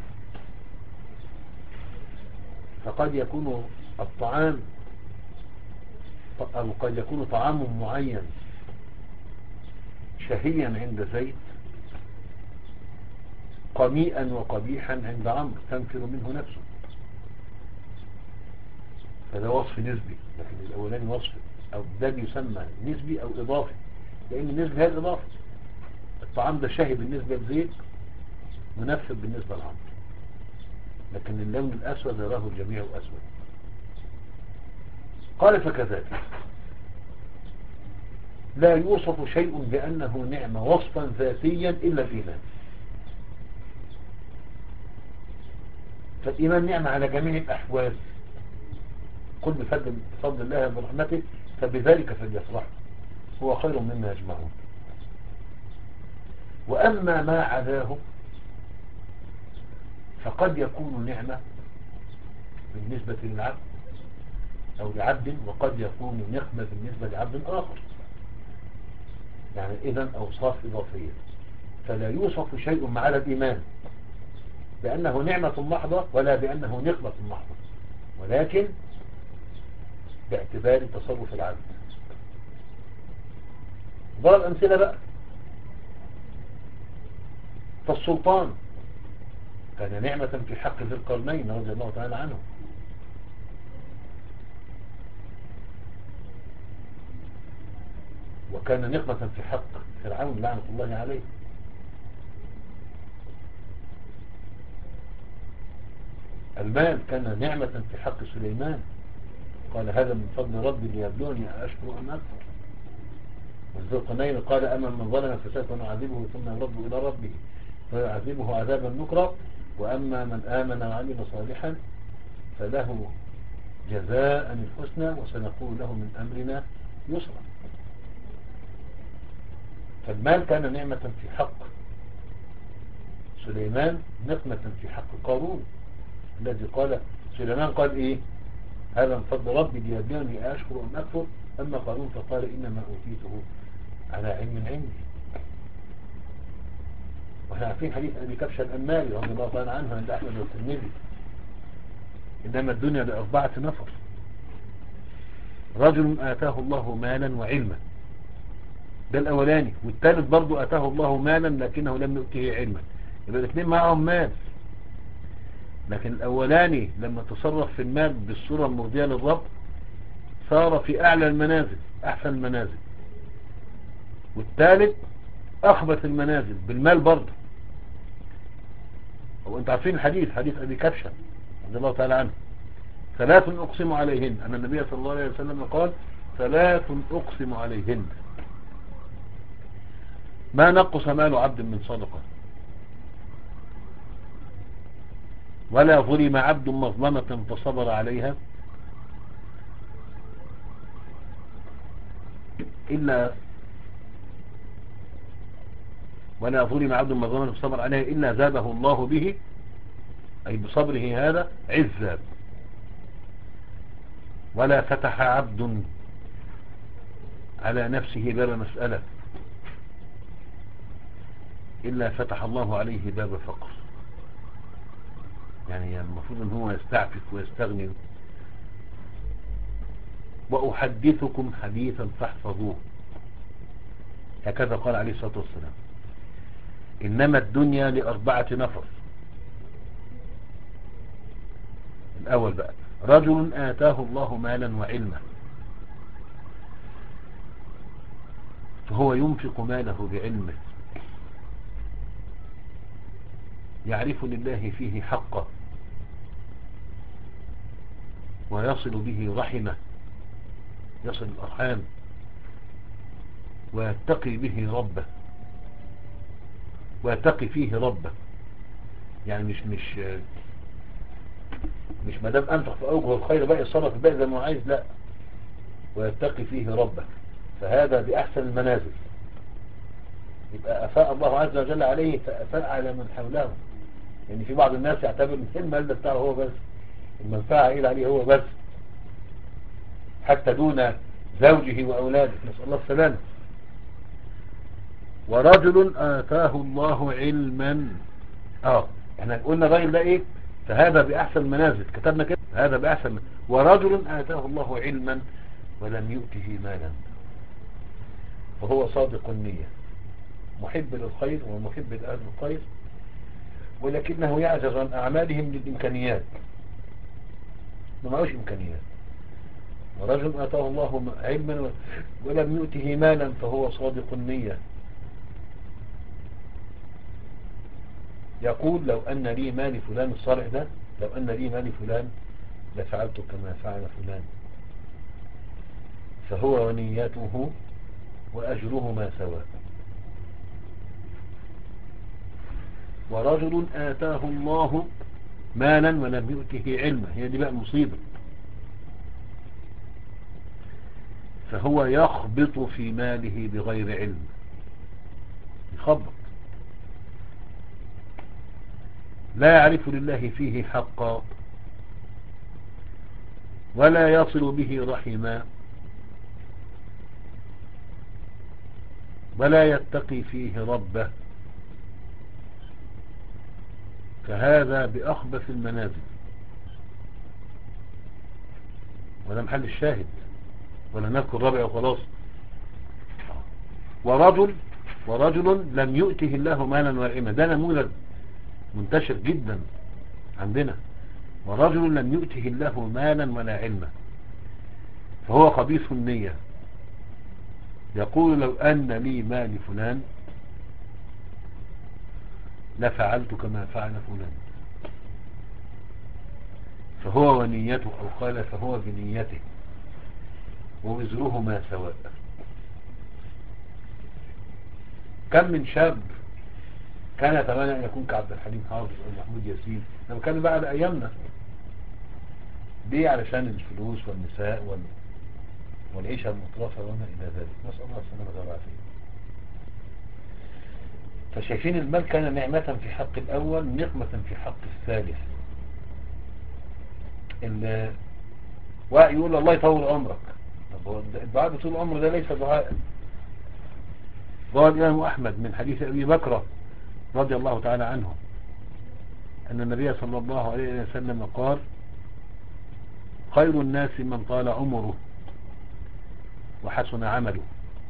فقد يكون الطعام أو قد يكون طعام معين شهيا عند زيد قميئا وقبيحا عند عمرو تنفر منه نفسه، فده وصف نسبي. لكن الأولاني وصف أو ده يسمى نسبي أو إضافي، لأن النسبة هي الإضافة. الطعام ده شهي بالنسبة لزيد منفر بالنسبة لعمرو، لكن اللون الأسود يراه الجميع أسود. قال فكذلك لا يوصف شيء بأنه نعمة وصفا ذاتيا إلا الإيمان. فالإيمان نعمة على جميع الأحوال. قل بفضل, بفضل الله وبرحمته فبذلك فليفرحوا هو خير مما يجمعون. وأما ما عداه فقد يكون نعمة بالنسبة للعبد أو لعبد، وقد يكون نقمة بالنسبة لعبد آخر. يعني إذن أوصاف إضافية. فلا يوصف شيء مع الإيمان بأنه نعمة محضة ولا بأنه نقمة محضة، ولكن باعتبار تصرف العبد. ضرب أمثلة بقى. فالسلطان كان نعمة في حق ذي القرنين رضي الله تعالى عنه، وكان نقمة في حق فرعون لعنة الله عليه. المال كان نعمة في حق سليمان، قال هذا من فضل ربي ليبلوني أشكر أم أكفر. وذو القرنين قال أما من ظلم فسوف نعذبه ثم يرد إلى ربه فيعذبه عذابا نكرا، وأما من آمن وعمل صالحا فله جزاء الحسنى وسنقول له من أمرنا يسرا. فالمال كان نعمة في حق سليمان، نقمة في حق قارون الذي قال سليمان قال إيه؟ هذا من فضل ربي ليبلوني أشكر أم أكفر. أما قارون فقال إنما أوتيته على علم عندي. واحنا عارفين حديث أبي كبشة الأنماري رضي الله تعالى عنه عند أحمد والترمذي، إنما الدنيا لأربعة نفر: رجل آتاه الله مالا وعلما، ده الأولاني، والثالث برضو آتاه الله مالا لكنه لم يؤته علما. يبقى الاثنين معهم مال، لكن الأولاني لما تصرف في المال بالصورة المرضية للرب صار في أعلى المنازل أحسن المنازل، والثالث أخبث المنازل بالمال برضه. وانت عارفين الحديث، حديث أبي كبشة رضي الله تعالى عنه: ثلاث أقسم عليهن، أن النبي صلى الله عليه وسلم قال: ثلاث أقسم عليهن ما نقص مال عبد من صدقة، ولا ظلم عبد مظلمة فصبر عليها إلا ولا ظلم عبد مظلمة فصبر عليها إلا زاده الله به، أي بصبره هذا، عزا. ولا فتح عبد على نفسه باب مسألة إلا فتح الله عليه باب فقر. يعني المفروض أن هو يستعفف ويستغني. وأحدثكم حديثا فاحفظوه، هكذا قال عليه الصلاة والسلام: إنما الدنيا لأربعة نفر. الأول بقى: رجل آتاه الله مالا وعلما، فهو ينفق ماله بعلمه، يعرف لله فيه حقه، ويصل به رحمه، يصل الأرحام، ويتقي به ربه، ويتقي فيه ربه. يعني مش مش مش مدام أنفق في أوجه الخير بقى يصرف الباقي زي ما هو عايز، لا، ويتقي فيه ربه، فهذا بأحسن المنازل. يبقى أفاء الله عز وجل عليه فأفاء على من حوله. يعني في بعض الناس يعتبر ان المال ده بتاعه هو بس، المنفعة إلى عليه هو بس، حتى دون زوجه وأولاده، نسأل الله السلامة. ورجل آتاه الله علما، اه احنا قلنا الراجل ده ايه؟ فهذا بأحسن منازل، كتبنا كده هذا بأحسن. ورجل آتاه الله علما ولم يؤته مالا، فهو صادق النية، محب للخير ومحب لأهل الخير، ولكنه يعجز عن أعمالهم للإمكانيات، ما معوش إمكانيات. ورجل آتاه الله علما ولم يؤته مالا فهو صادق النية، يقول: لو أن لي مال فلان الصالح ده، لو أن لي مال فلان لفعلت كما فعل فلان، فهو ونيته وأجرهما سواء. ورجل آتاه الله مالا ولم يؤته علما، هي دي بقى المصيبة، فهو يخبط في ماله بغير علم، يخبط، لا يعرف لله فيه حقا، ولا يصل به رحما، ولا يتقي فيه ربه، فهذا بأخبث المنازل، ولا محل الشاهد، ولا نذكر ربع وخلاص. ورجل ورجل لم يؤته الله مالا ولا علما، ده نموذج منتشر جدا عندنا. ورجل لم يؤته الله مالا ولا علما فهو خبيث النية، يقول لو أن لي مال فلان لفعلت كما فعل فلان، فهو ونيته، أو قال فهو بنيته ووزرهما سواء. كم من شاب كان يتمنى أن يكون كعبد الحليم حافظ أو محمود ياسين، لما كان بعد أيامنا ليه؟ علشان الفلوس والنساء وال... والعيشة المطرفة وما إلى ذلك. نسأل الله السلامة والعافية. فشايفين المال كان نعمة في حق الأول، نقمة في حق الثالث. اللي يقول الله يطول عمرك، الدعاء بطول العمر ده ليس دعاء. روى الإمام أحمد من حديث أبي بكر رضي الله تعالى عنه أن النبي صلى الله عليه وسلم قال: خير الناس من طال عمره وحسن عمله،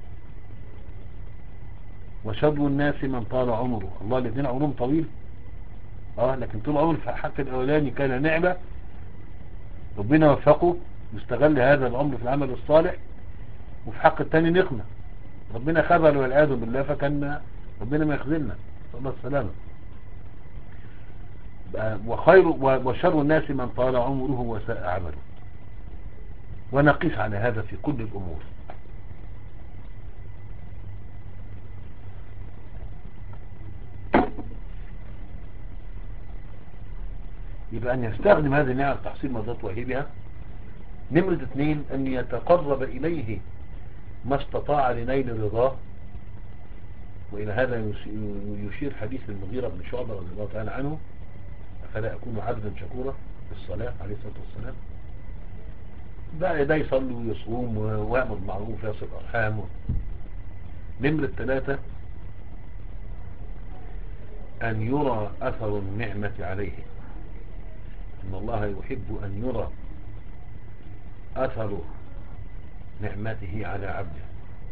وشر الناس من طال عمره. الله، الاثنين عمرهم طويل، اه لكن طول عمره في حق الأولاني كان نعمة، ربنا وفقه واستغل هذا العمر في العمل الصالح، وفي حق الثاني نقمة، ربنا خذل والعياذ بالله، فكان ربنا ما يخذلنا، صلى الله السلامة. وخير وشر الناس من طال عمره وساء عمله. ونقيس على هذا في كل الأمور. يبقى أن يستخدم هذه النعمة تحصيل مرضات واهبها. نمرة اثنين، أن يتقرب إليه ما استطاع لنيل رضاه. وإلى هذا يشير حديث المغيرة بن شعبة رضي الله تعالى عنه: فلا أكون عبدا شكورا في الصلاة عليه الصلاة والسلام. بقى ده يصلي ويصوم ويأمر بالمعروف ويصل أرحامه. نمرة ثلاثة، أن يرى أثر النعمة عليه، إن الله يحب أن يرى أثر نعمته على عبده.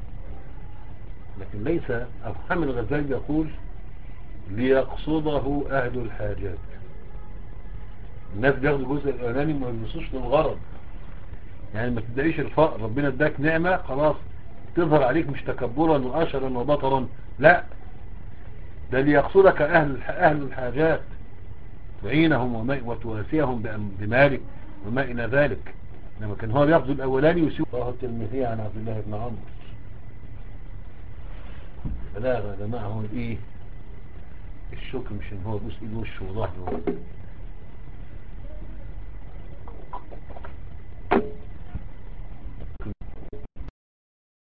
لكن ليس، أبو حامد الغزالي يقول: ليقصده أهل الحاجات. الناس بياخدوا الجزء الأولاني ما يبصوش للغرض، يعني ما تدعيش الفقر، ربنا اداك نعمة خلاص تظهر عليك مش تكبرا وأشرا وبطرا، لا، ده ليقصدك أهل أهل الحاجات، تعينهم وتواسيهم بمالك وما إلى ذلك. لما كان هو بياخذ الأولاني ويسيب. رواه الترمذي عن عبد الله بن عمرو. بلاغة يا جماعة، هو الايه الشكر مش ان هو بوس ايده وشه وظهره